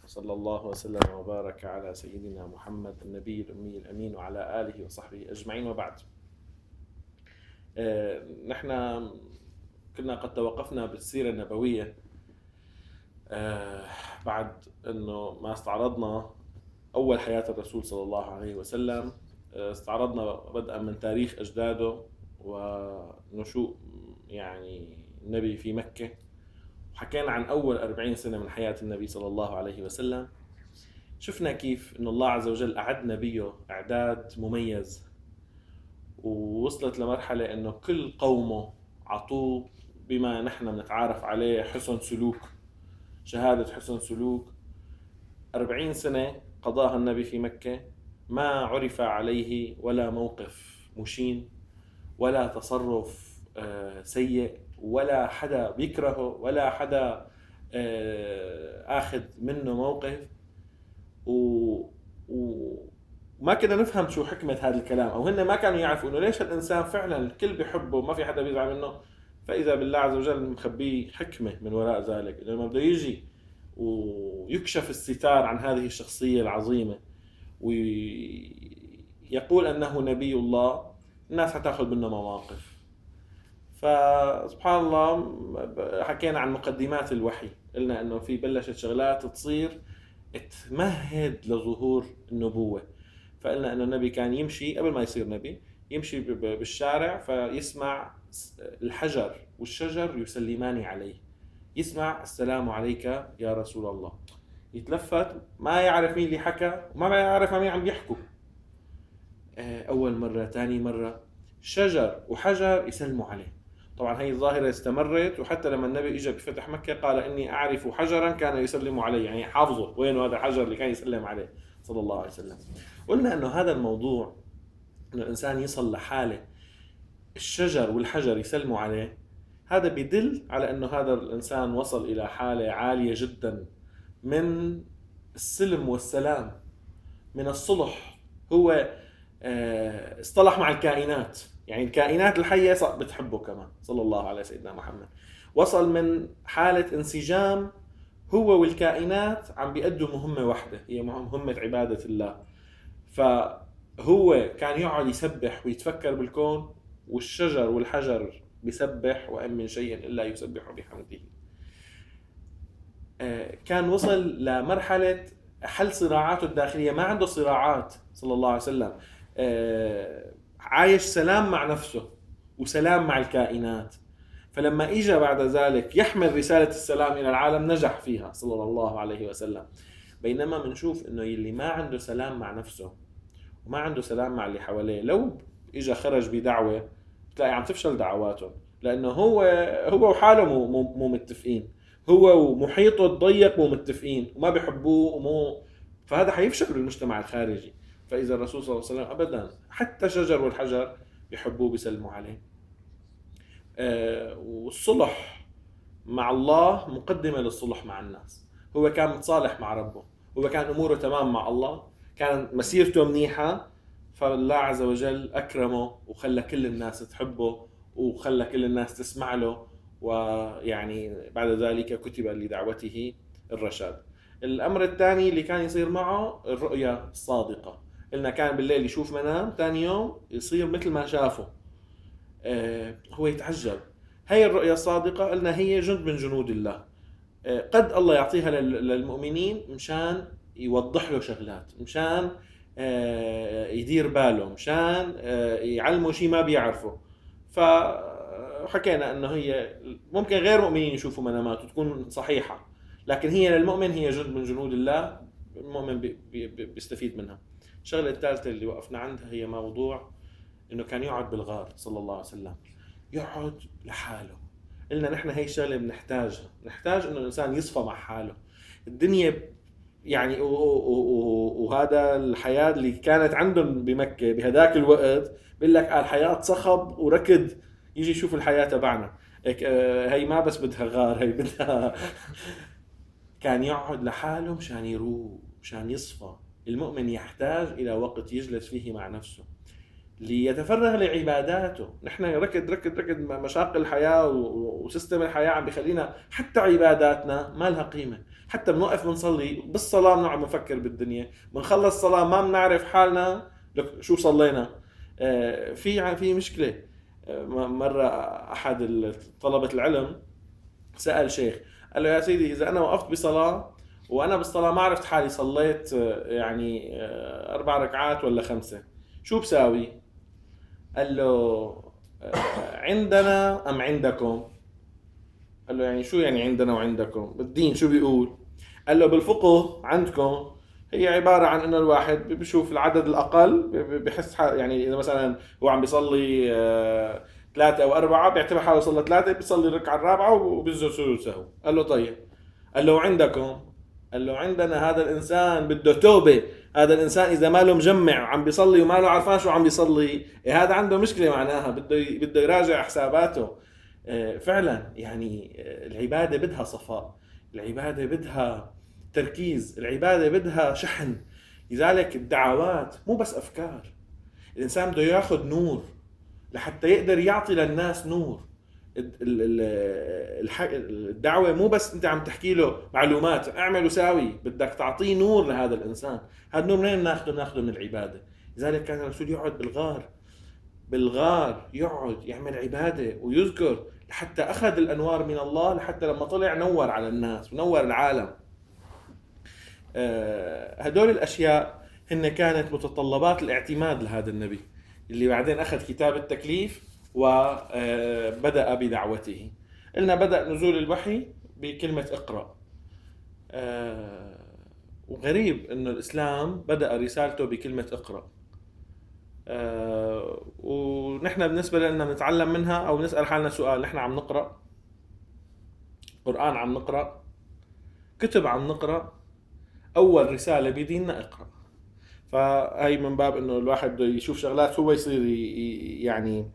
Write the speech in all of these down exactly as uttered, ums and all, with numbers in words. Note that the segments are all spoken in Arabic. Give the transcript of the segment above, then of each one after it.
صلى الله وسلم وبارك على سيدنا محمد النبي الأمي الأمين وعلى آله وصحبه أجمعين، وبعد. آه، نحن كنا قد توقفنا بالسيرة النبوية آه، بعد أنه ما استعرضنا أول حياة الرسول صلى الله عليه وسلم. آه، استعرضنا بدءا من تاريخ أجداده ونشوء يعني النبي في مكة، وحكينا عن أول أربعين سنة من حياة النبي صلى الله عليه وسلم. شفنا كيف أن الله عز وجل أعد نبيه إعداد مميز، ووصلت لمرحلة أنه كل قومه عطوه بما نحن نتعارف عليه حسن سلوك، شهادة حسن سلوك. أربعين سنة قضاها النبي في مكة، ما عرف عليه ولا موقف مشين ولا تصرف سيء، ولا حدا بيكرهه ولا حدا آخذ منه موقف. و... وما كنا نفهم شو حكمة هذا الكلام، أو هن ما كانوا يعرفوا إنه ليش الإنسان فعلا الكل بيحبه وما في حدا بيزعل منه. فإذا بالله عز وجل مخبيه حكمة من وراء ذلك، لما بده يجي ويكشف الستار عن هذه الشخصية العظيمة ويقول أنه نبي الله، الناس هتاخذ منه مواقف. فسبحان الله حكينا عن مقدمات الوحي، قلنا أنه في بلشت شغلات تصير تمهد لظهور النبوة. فقلنا أن النبي كان يمشي قبل ما يصير نبي، يمشي بالشارع فيسمع الحجر والشجر يسلمان عليه، يسمع السلام عليك يا رسول الله، يتلفت ما يعرف مين اللي حكى وما يعرف مين عم يحكوا. أول مرة، تاني مرة، شجر وحجر يسلموا عليه. طبعا هي الظاهرة استمرت، وحتى لما النبي اجى بفتح مكة قال إني أعرف حجرا كان يسلم عليه، يعني حافظه وين هذا الحجر اللي كان يسلم عليه صلى الله عليه وسلم. قلنا أنه هذا الموضوع، أنه الإنسان يصل لحالة الشجر والحجر يسلموا عليه، هذا بيدل على أنه هذا الإنسان وصل إلى حالة عالية جدا من السلم والسلام، من الصلح. هو اصطلح مع الكائنات، يعني الكائنات الحية بتحبه كمان صلى الله على سيدنا محمد. وصل من حالة انسجام هو والكائنات عم بيأدوا مهمة واحدة، هي مهمة عبادة الله. فهو كان يقعد يسبح ويتفكر بالكون، والشجر والحجر بيسبح وإن من شيء إلا يسبح بحمده. كان وصل لمرحلة حل صراعاته الداخلية، ما عنده صراعات صلى الله عليه وسلم. عايش سلام مع نفسه وسلام مع الكائنات. فلما إجا بعد ذلك يحمل رسالة السلام إلى العالم، نجح فيها صلى الله عليه وسلم. بينما منشوف إنه يلي ما عنده سلام مع نفسه وما عنده سلام مع اللي حواليه، لو إجا خرج بدعوة تلاقي عم تفشل دعواتهم، لأنه هو هو وحاله مو, مو, مو متفقين، هو ومحيطه الضيق مو متفقين وما بيحبوه ومو، فهذا حيفشل بالمجتمع الخارجي. فإذا الرسول صلى الله عليه وسلم أبدا، حتى شجر والحجر بيحبوه بيسلموا عليه. آه والصلح مع الله مقدمة للصلح مع الناس. هو كان متصالح مع ربه، هو كان أموره تمام مع الله، كان مسيرته منيحة، فالله عز وجل أكرمه وخلى كل الناس تحبه وخلى كل الناس تسمع له، ويعني بعد ذلك كتب لدعوته الرشاد. الأمر الثاني اللي كان يصير معه الرؤية الصادقة. قلنا كان بالليل يشوف منام، ثاني يوم يصير مثل ما شافه. آه هو يتعجب. هاي الرؤية الصادقة قلنا هي جند من جنود الله. آه قد الله يعطيها للمؤمنين مشان يوضح له شغلات، مشان آه يدير باله، مشان آه يعلمه شيء ما بيعرفه. فحكينا أنه هي ممكن غير مؤمنين يشوفوا منامات وتكون صحيحة، لكن هي للمؤمن هي جند من جنود الله، المؤمن بي بي بيستفيد منها. الشغلة الثالثة اللي وقفنا عندها هي موضوع إنه كان يقعد بالغار صلى الله عليه وسلم، يقعد لحاله. قلنا نحن هاي الشغلة بنحتاجها، نحتاج إنه الإنسان يصفى مع حاله. الدنيا يعني وهذا الحياة اللي كانت عندهم بمكة بهداك الوقت، بيقول لك الحياة صخب وركض، يجي يشوف الحياة تبعنا هي ما بس بدها غار، هي بدها كان يقعد لحاله مشان يروح، مشان يصفى. المؤمن يحتاج إلى وقت يجلس فيه مع نفسه. ليتفرغ لعباداته. نحن ركض ركض ركض مشاق الحياة وسيستم الحياة عم بخلينا حتى عباداتنا ما لها قيمة. حتى بنوقف بنصلي بالصلاة بنقعد نفكر بالدنيا، بنخلص صلاة ما بنعرف حالنا شو صلينا. في في مشكلة. مرة أحد طلبة العلم سأل شيخ قال له: يا سيدي، إذا أنا وقفت بصلاة وأنا بالصلاة ما عرفت حالي صليت يعني أربع ركعات ولا خمسة، شو بساوي؟ قال له: عندنا أم عندكم؟ قال له: يعني شو يعني عندنا وعندكم؟ بالدين شو بيقول؟ قال له: بالفقه عندكم هي عبارة عن إنه الواحد بيشوف العدد الأقل بحس يعني إذا مثلا هو عم بيصلي ثلاثة أو أربعة بيعتبر حاله صلى ثلاثة، بيصلي الركعة الرابعة وبيسجد سجود سهو. قال له: طيب. قال له: عندكم؟ قال له: عندنا هذا الإنسان بده توبة. هذا الإنسان إذا ما له مجمع عم بيصلي وما له عارفان شو عم بيصلي، إيه هذا عنده مشكلة معناها، بده بده يراجع حساباته. فعلا يعني العبادة بدها صفاء، العبادة بدها تركيز، العبادة بدها شحن. لذلك الدعوات مو بس أفكار، الإنسان بده ياخذ نور لحتى يقدر يعطي للناس نور. الدعوة مو بس أنت عم تحكي له معلومات اعمل وساوي، بدك تعطيه نور لهذا الإنسان. هذا النور منين ناخده؟ ناخده من العبادة. لذلك كان الرسول يقعد بالغار بالغار يقعد يعمل عبادة ويذكر لحتى أخذ الأنوار من الله، لحتى لما طلع نور على الناس ونور العالم. هدول الأشياء هن كانت متطلبات الاعتماد لهذا النبي اللي بعدين أخذ كتاب التكليف وبدأ بدعوته. قلنا بدأ نزول الوحي بكلمة اقرأ. وغريب أنه الإسلام بدأ رسالته بكلمة اقرأ. ونحن بالنسبة لنا نتعلم منها أو نسأل حالنا سؤال: نحن عم نقرأ قرآن؟ عم نقرأ كتب؟ عم نقرأ؟ أول رسالة بديننا اقرأ. فهي من باب أنه الواحد بده يشوف شغلات هو يصير يعني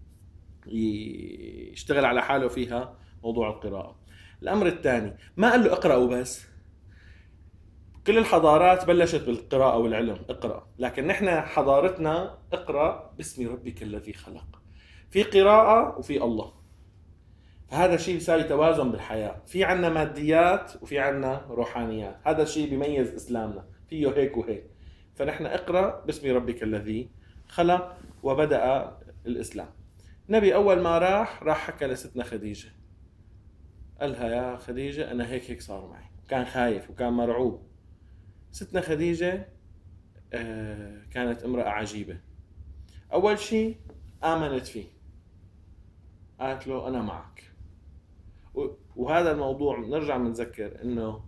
يشتغل على حاله فيها، موضوع القراءة. الأمر الثاني، ما قال له اقرأ وبس. كل الحضارات بلشت بالقراءة والعلم، اقرأ. لكن نحن حضارتنا اقرأ باسم ربك الذي خلق. في قراءة وفي الله. فهذا الشيء بيساوي توازن بالحياة. في عنا ماديات وفي عنا روحانيات. هذا الشيء بيميز إسلامنا، فيه هيك وهيك. فنحن اقرأ باسم ربك الذي خلق. وبدأ الإسلام. نبي أول ما راح راح حكى لستنا خديجة، قالها: يا خديجة أنا هيك هيك صار معي. كان خايف وكان مرعوب. ستنا خديجة كانت امرأة عجيبة. أول شيء آمنت فيه، قالت له: أنا معك. وهذا الموضوع نرجع نتذكر إنه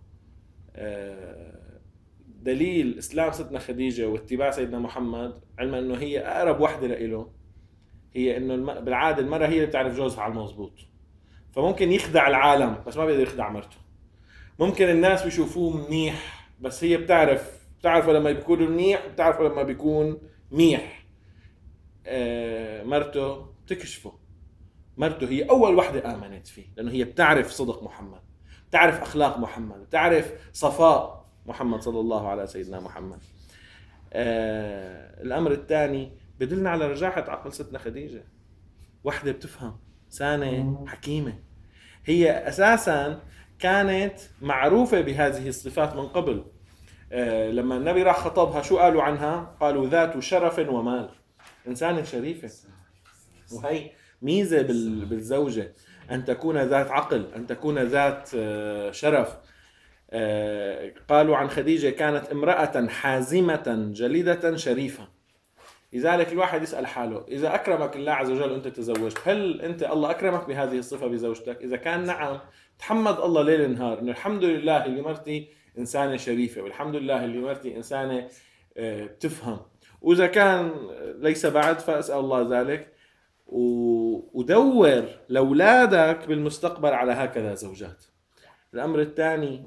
دليل إسلام ستنا خديجة واتباع سيدنا محمد، علما إنه هي أقرب وحدة لإله، هي إنه بالعادة المرأة هي اللي بتعرف جوزها على المضبوط. فممكن يخدع العالم بس ما بيقدر يخدع مرته. ممكن الناس بيشوفوه منيح بس هي بتعرف بتعرفه لما بيكون منيح، بتعرفه لما بيكون ميح. آه مرته تكشفه. مرته هي أول واحدة آمنت فيه، لأنه هي بتعرف صدق محمد، بتعرف أخلاق محمد، بتعرف صفاء محمد صلى الله على سيدنا محمد. آه الأمر الثاني بدلنا على رجاحة عقل ستنا خديجة. واحدة بتفهم، سانة حكيمة. هي أساساً كانت معروفة بهذه الصفات من قبل. آه لما النبي راح خطبها شو قالوا عنها؟ قالوا: ذات شرف ومال. إنسانة شريفة. وهي ميزة بالزوجة، أن تكون ذات عقل، أن تكون ذات آه شرف. آه قالوا عن خديجة: كانت امرأة حازمة جليدة شريفة. لذلك الواحد يسأل حاله: إذا أكرمك الله عز وجل وأنت تزوجت، هل أنت الله أكرمك بهذه الصفة بزوجتك؟ إذا كان نعم، تحمد الله ليل نهار إنه الحمد لله اللي مرتي إنسانة شريفة، والحمد لله اللي مرتي إنسانة بتفهم. وإذا كان ليس بعد فأسأل الله ذلك. ودور لأولادك بالمستقبل على هكذا زوجات. الأمر الثاني،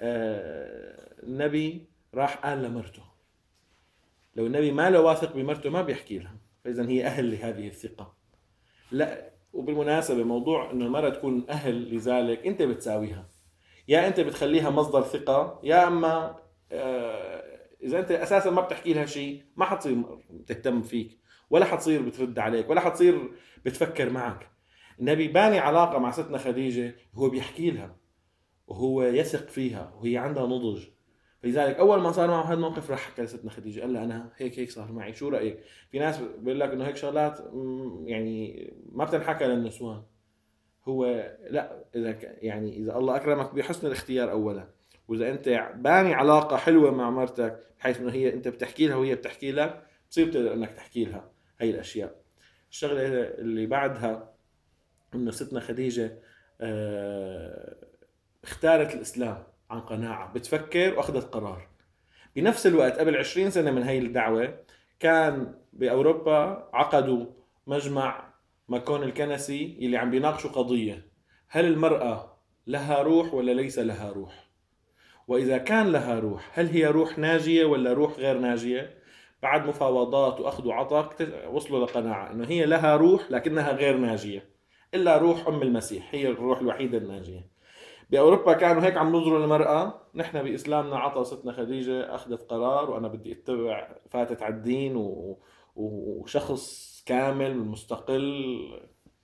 النبي راح قال لمرته. لو النبي ما له واثق بمرته ما بيحكي لها، فإذا هي أهل لهذه الثقة. لا، وبالمناسبة موضوع إنه المرأة تكون أهل لذلك أنت بتساويها، يا أنت بتخليها مصدر ثقة، يا أما آه إذا أنت أساسا ما بتحكي لها شيء ما حتصير تهتم فيك ولا حتصير بترد عليك ولا حتصير بتفكر معك. النبي باني علاقة مع ستنا خديجة، هو بيحكي لها وهو يثق فيها وهي عندها نضج. فلذلك أول ما صار معه هذا الموقف راح حكى لستنا خديجة، قال لها أنا هيك هيك صار معي، شو رأيك؟ في ناس بيقول لك إنه هيك شغلات يعني ما بتنحكى للنسوان. هو لا، إذا يعني إذا الله أكرمك بحسن الاختيار أولا، وإذا أنت باني علاقة حلوة مع مرتك بحيث إنه هي أنت بتحكي لها وهي بتحكي لك، بصير بتقدر إنك تحكي لها هاي الأشياء. الشغلة اللي بعدها إنه ستنا خديجة اه اختارت الإسلام عن قناعة، بتفكر وأخذت قرار. بنفس الوقت قبل عشرين سنة من هاي الدعوة كان بأوروبا عقدوا مجمع ماكون الكنسي اللي عم بيناقشوا قضية: هل المرأة لها روح ولا ليس لها روح؟ وإذا كان لها روح هل هي روح ناجية ولا روح غير ناجية؟ بعد مفاوضات وأخذ وعطاء وصلوا لقناعة إنه هي لها روح لكنها غير ناجية، إلا روح أم المسيح هي الروح الوحيدة الناجية. بأوروبا كانوا هيك عم نظروا للمرأة. نحن بإسلامنا عطى ستنا خديجة أخذت قرار وأنا بدي أتبع، فاتت على الدين و... وشخص كامل مستقل.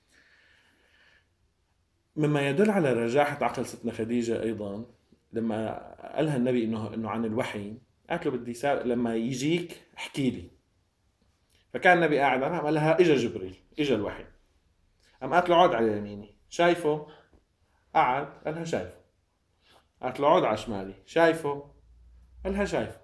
مما يدل على رجاحة عقل ستنا خديجة أيضا لما قالها النبي إنه إنه عن الوحي، قالت له بدي سا... لما يجيك احكي لي. فكان النبي قاعد عنها، قال لها إجا جبريل، إجا الوحي. قام قالت له عود على يميني، شايفه؟ قعد، قالها شايفه. قالت له عود على شمالي، شايفه؟ قالها شايفه.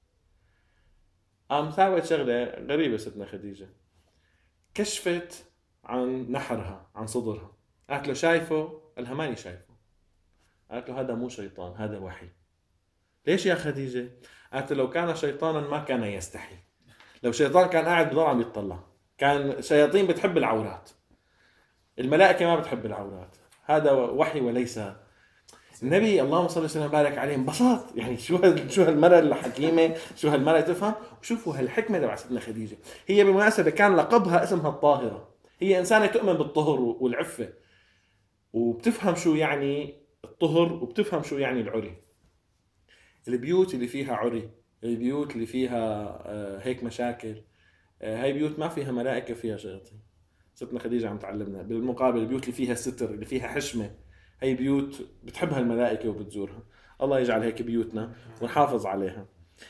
قام ساوت شغلة غريبة ستنا خديجة، كشفت عن نحرها، عن صدرها. قالت له شايفه؟ قالها ماني شايفه. قالت له هذا مو شيطان، هذا وحي. ليش يا خديجة؟ قالت له لو كان شيطانا ما كان يستحي. لو شيطان كان قاعد بضل عم يتطلع. كان شياطين بتحب العورات، الملائكة ما بتحب العورات. هذا وحي وليس. النبي اللهم صل وسلم وبارك عليه انبسط، يعني شو هال شو هالمرأة الحكيمة، شو هالمرأة تفهم. وشوفوا هالحكمة تبع ستنا خديجة. هي بالمناسبة كان لقبها اسمها الطاهرة. هي إنسانة تؤمن بالطهر والعفة، وبتفهم شو يعني الطهر وبتفهم شو يعني العري. البيوت اللي فيها عري، البيوت اللي فيها هيك مشاكل، هاي بيوت ما فيها ملائكة، فيها شياطين. ستنا خديجة عم تعلمنا. بالمقابل البيوت اللي فيها ستر، اللي فيها حشمة، هاي بيوت بتحبها الملائكة وبتزورها. الله يجعل هيك بيوتنا ونحافظ عليها.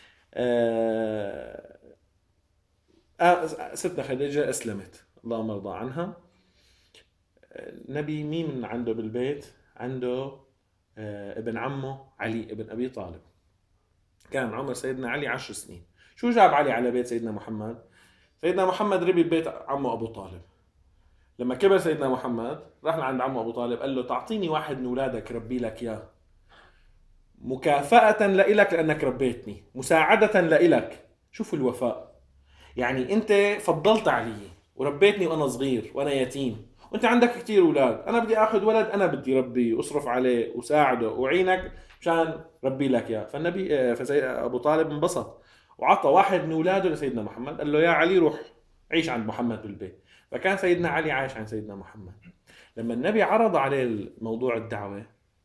آه... آه... ستنا خديجة أسلمت، الله مرضى عنها. النبي مين عنده بالبيت؟ عنده آه... ابن عمه علي ابن أبي طالب. كان عمر سيدنا علي عشر سنين. شو جاب علي على بيت سيدنا محمد؟ سيدنا محمد ربي ببيت عمه أبو طالب. لما كبر سيدنا محمد راح لعند عمه أبو طالب، قال له تعطيني واحد من أولادك ربي لك إياه، مكافأة لإلك لأنك ربيتني، مساعدة لإلك. شوفوا الوفاء، يعني أنت فضلت علي وربيتني وأنا صغير وأنا يتيم، وأنت عندك كتير أولاد، أنا بدي أخذ ولد أنا بدي ربي وأصرف عليه وساعده وأعينك مشان ربي لك إياه. فالنبي فسيد أبو طالب انبسط وعطى واحد من أولاده لسيدنا محمد، قال له يا علي روح عيش عند محمد بالبيت. فكان سيدنا علي عايش عند سيدنا محمد. لما النبي عرض عليه موضوع الدعوة،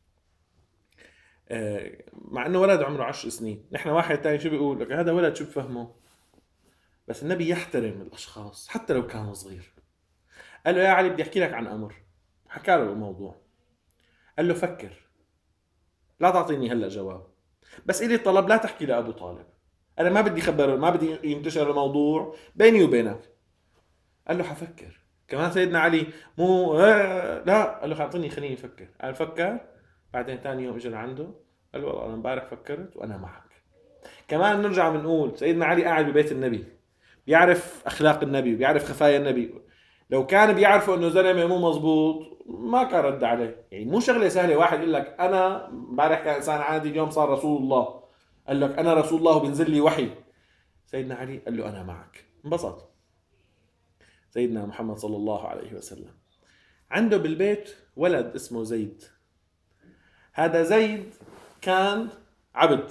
مع انه ولد عمره عشر سنين، نحن واحد تاني شو بيقول لك هذا ولد شو بفهمه، بس النبي يحترم الاشخاص حتى لو كان صغير. قال له يا علي بدي احكي لك عن امر. حكى له الموضوع، قال له فكر، لا تعطيني هلا جواب، بس إلي طلب لا تحكي لأبو طالب، انا ما بدي خبر، ما بدي ينتشر الموضوع بيني وبينك. قال له حفكر. كمان سيدنا علي مو آه لا، قال له اعطيني خليني افكر. قال فكر. بعدين ثاني يوم اجى لعنده قال له والله انا امبارح فكرت وانا معك. كمان نرجع بنقول سيدنا علي قاعد ببيت النبي، بيعرف اخلاق النبي، بيعرف خفايا النبي. لو كان بيعرفوا انه زلمه مو مزبوط ما كان رد عليه. يعني مو شغله سهله واحد يقول لك انا امبارح كان انسان عادي اليوم صار رسول الله، قال لك انا رسول الله وبينزل لي وحي. سيدنا علي قال له انا معك، انبسط. سيدنا محمد صلى الله عليه وسلم عنده بالبيت ولد اسمه زيد. هذا زيد كان عبد.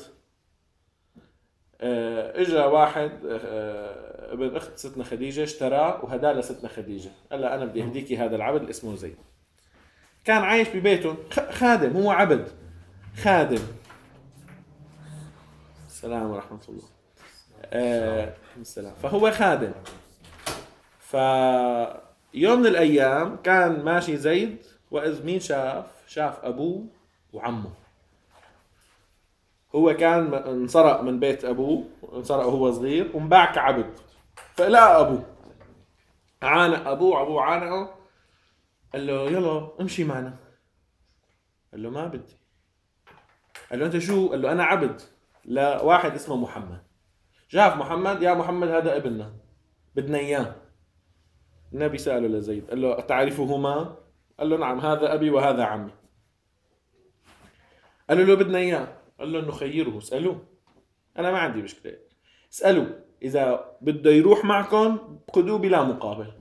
اجا واحد ابن اخت ستنا خديجة اشتراه وهداه لستنا خديجة، قال لها انا بدي اهديكي هذا العبد اللي اسمه زيد. كان عايش ببيته خادم، هو عبد خادم. السلام ورحمة الله. آه السلام. فهو خادم. فيوم من الأيام كان ماشي زيد، وإذ مين شاف؟ شاف أبوه وعمه. هو كان انسرق من بيت أبوه، انسرق وهو صغير ومباع كعبد، فلقى أبوه، عانق أبوه، أبوه عانقه، قال له يلا امشي معنا. قال له ما بدي. قال له أنت شو؟ قال له أنا عبد لواحد اسمه محمد. شاف محمد، يا محمد هذا ابننا بدنا إياه. النبي سأله لزيد قال له تعرفهما؟ قال له نعم، هذا أبي وهذا عمي. قال له بدنا إياه. قال له إنه خيره، اسألوه، أنا ما عندي مشكلة، اسألوا إذا بده يروح معكم خذوه بلا مقابل،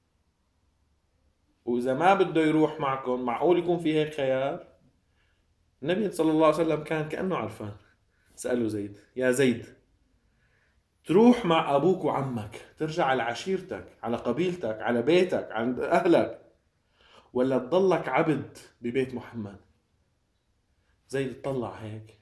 وإذا ما بده يروح معكم معقول يكون في هيك خيار. النبي صلى الله عليه وسلم كان كأنه عرفان. سألوا زيد يا زيد، تروح مع أبوك وعمك ترجع على عشيرتك، على قبيلتك، على بيتك، عند أهلك، ولا تضلك عبد ببيت محمد؟ زيد طلع هيك،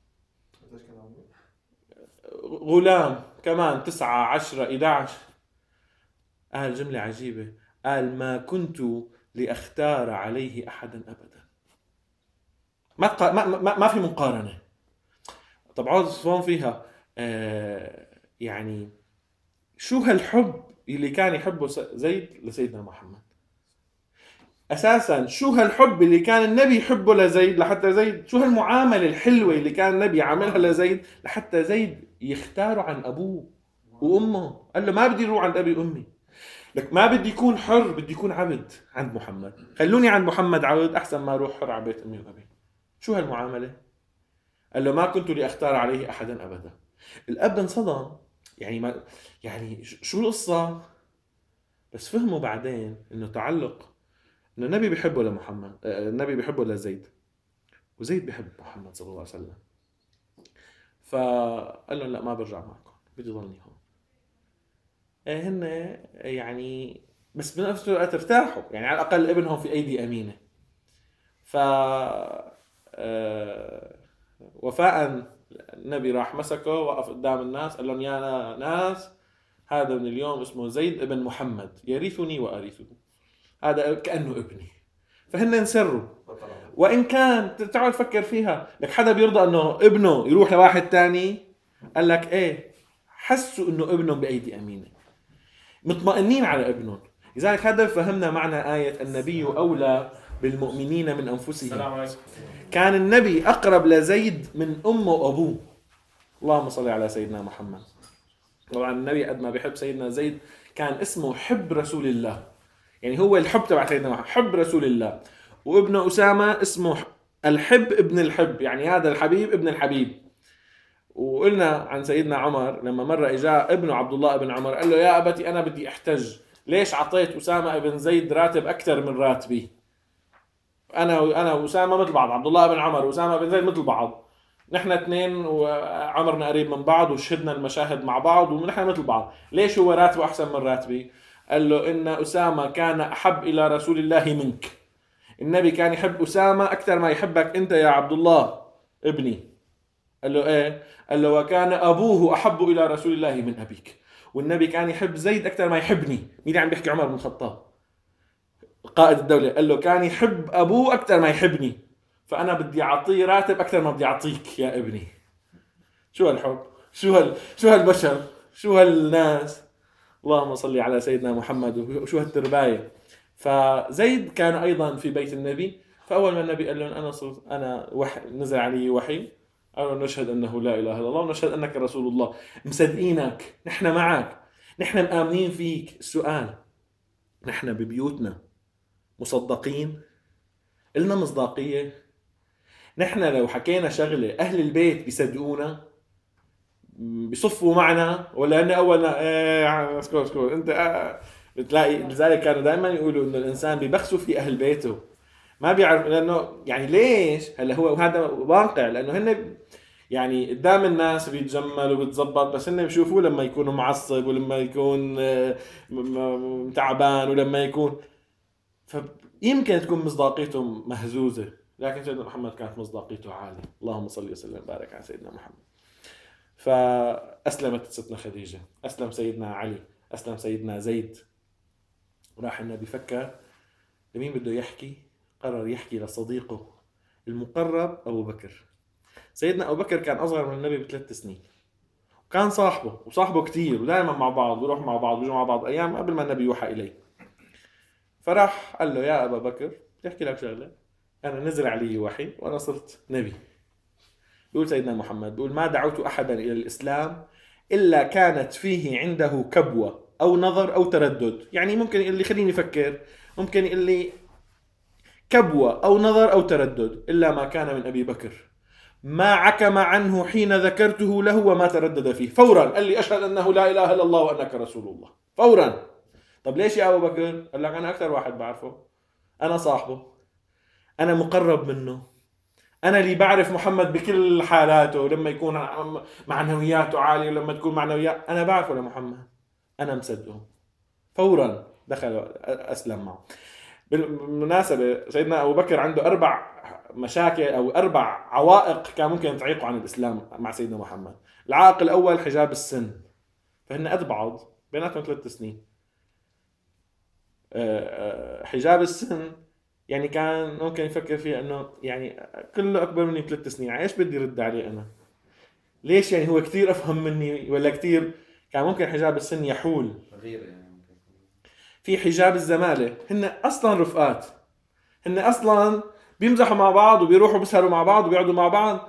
غلام كمان تسعة عشرة إدعش، قال جملة عجيبة، قال ما كنت لأختار عليه أحدا أبدا. ما ما ما, ما في مقارنة. طب عاوز صوم فيها آه يعني شو هالحب اللي كان يحبه زيد لسيدنا محمد؟ أساسا شو هالحب اللي كان النبي يحبه لزيد لحتى زيد، شو هالمعاملة الحلوة اللي كان النبي عاملها لزيد لحتى زيد يختاره عن أبوه وأمه. قال له ما بدي أروح عند أبي وأمي، لك ما بدي يكون حر، بدي يكون عبد عند محمد، خلوني عند محمد عبد أحسن ما أروح حر على بيت أمي وأبي. شو هالمعاملة؟ قال له ما كنت لأختار عليه أحدا أبدا. الأب انصدم، يعني ما يعني شو القصة؟ بس فهموا بعدين إنه تعلق، إنه النبي بيحبه لمحمد، النبي بيحبه لزيد، وزيد بيحب محمد صلى الله عليه وسلم. فقال لهم لا ما برجع معكم، بدي ضلني هون. إيه هن يعني بس بنفس الوقت ارتاحوا، يعني على الأقل ابنهم في أيدي أمينة. ف أه... وفاء النبي راح مسكه، وقف قدام الناس قال لهم يا ناس، هذا من اليوم اسمه زيد ابن محمد يرثني وأرثه، هذا كأنه ابني. فهن انسروا. وإن كان تعال تفكر فيها، لك حدا بيرضى أنه ابنه يروح لواحد تاني؟ قال لك إيه، حسوا أنه ابنهم بأيدي أمينة، مطمئنين على ابنهم. لذلك هذا فهمنا معنى آية النبي أولى بالمؤمنين من أنفسهم. كان النبي أقرب لزيد من أمه وأبوه. اللهم صل على سيدنا محمد. طبعا النبي قد ما بيحب سيدنا زيد كان اسمه حب رسول الله، يعني هو الحب تبع سيدنا محمد، حب رسول الله. وابنه أسامة اسمه الحب ابن الحب، يعني هذا الحبيب ابن الحبيب. وقلنا عن سيدنا عمر لما مرة إجاء ابنه عبد الله ابن عمر قال له يا أبتي أنا بدي أحتج، ليش عطيت أسامة ابن زيد راتب أكثر من راتبي؟ أنا أنا وأسامة مثل بعض، عبد الله بن عمر وأسامة بن زيد مثل بعض، نحن اثنين وعمرنا قريب من بعض وشهدنا المشاهد مع بعض ونحن مثل بعض، ليش هو راتبه أحسن من راتبي؟ قال له إن أسامة كان أحب إلى رسول الله منك، النبي كان يحب أسامة أكثر ما يحبك أنت يا عبد الله ابني. قال له إيه؟ قال له وكان أبوه أحب إلى رسول الله من أبيك، والنبي كان يحب زيد أكثر ما يحبني. مين عم بيحكي؟ عمر بن الخطاب قائد الدولة. قال له كان يحب أبوه أكثر ما يحبني، فأنا بدي أعطيه راتب أكثر ما بدي أعطيك يا ابني. شو هالحب، شو هال شو هالبشر، شو هالناس. اللهم صل على سيدنا محمد. وشو هالترباية. فزيد كان أيضا في بيت النبي، فأول ما النبي قال لهم أنا صرت أنا وحي نزل علي وحي، قالوا نشهد أنه لا إله إلا الله ونشهد أنك رسول الله، مصدقينك، نحن معك، نحن مآمنين فيك. السؤال، نحن ببيوتنا مصدقين؟ إلنا مصداقية؟ نحن لو حكينا شغلة أهل البيت بيصدقونا، بيصفوا معنا، ولا أن أولنا إيه اسكو اسكو أنت آه. بتلاقي لذلك كانوا دائما يقولوا إنه الإنسان بيبخسوا في أهل بيته، ما بيعرف لأنه يعني ليش هلا هو هذا واقع، لأنه هن يعني قدام الناس بيتجمل وبتزبط، بس هن بيشوفوه لما يكونوا معصب ولما يكون تعبان ولما يكون، فيمكن تكون مصداقيته مهزوزة، لكن سيدنا محمد كانت مصداقيته عالية. اللهم صل وسلم وبارك على سيدنا محمد. فأسلمت ستنا خديجة، أسلم سيدنا علي، أسلم سيدنا زيد، وراح النبي فكر لمين بده يحكي، قرر يحكي لصديقه المقرب أبو بكر. سيدنا أبو بكر كان أصغر من النبي بثلاث سنين، وكان صاحبه وصاحبه كتير ودائما مع بعض، بيروح مع بعض بيجوا مع بعض أيام قبل ما النبي يوحى إليه. فراح قال له يا أبا بكر بدي أحكي لك شغلة، أنا نزل علي وحي وأنا صرت نبي. يقول سيدنا محمد بيقول ما دعوت أحدا إلى الإسلام إلا كانت فيه عنده كبوة أو نظر أو تردد. يعني ممكن اللي خليني يفكر، ممكن اللي كبوة أو نظر أو تردد، إلا ما كان من أبي بكر، ما عكم عنه حين ذكرته له وما تردد فيه. فورا قال لي أشهد أنه لا إله إلا الله وأنك رسول الله، فورا. طب ليش يا أبو بكر؟ قال لك أنا أكثر واحد بعرفه، أنا صاحبه، أنا مقرب منه، أنا اللي بعرف محمد بكل حالاته، لما يكون معنوياته عالية ولما تكون معنويات، أنا بعرفه لمحمد، أنا مصدقه. فورا دخل أسلم معه. بالمناسبة سيدنا أبو بكر عنده أربع مشاكل أو أربع عوائق كان ممكن تعيقوا عن الإسلام مع سيدنا محمد. العائق الأول حجاب السن، فهن قد بعض بيناتهم ثلاث سنين. حجاب السن يعني كان ممكن يفكر فيه انه يعني كله اكبر مني بثلاث سنين، ايش بدي رد عليه انا؟ ليش يعني هو كثير افهم مني ولا كثير؟ كان ممكن حجاب السن يحول غير يعني. في حجاب الزمالة، هن اصلا رفقات، هن اصلا بيمزحوا مع بعض وبيروحوا بيسهروا مع بعض وبيقعدوا مع بعض.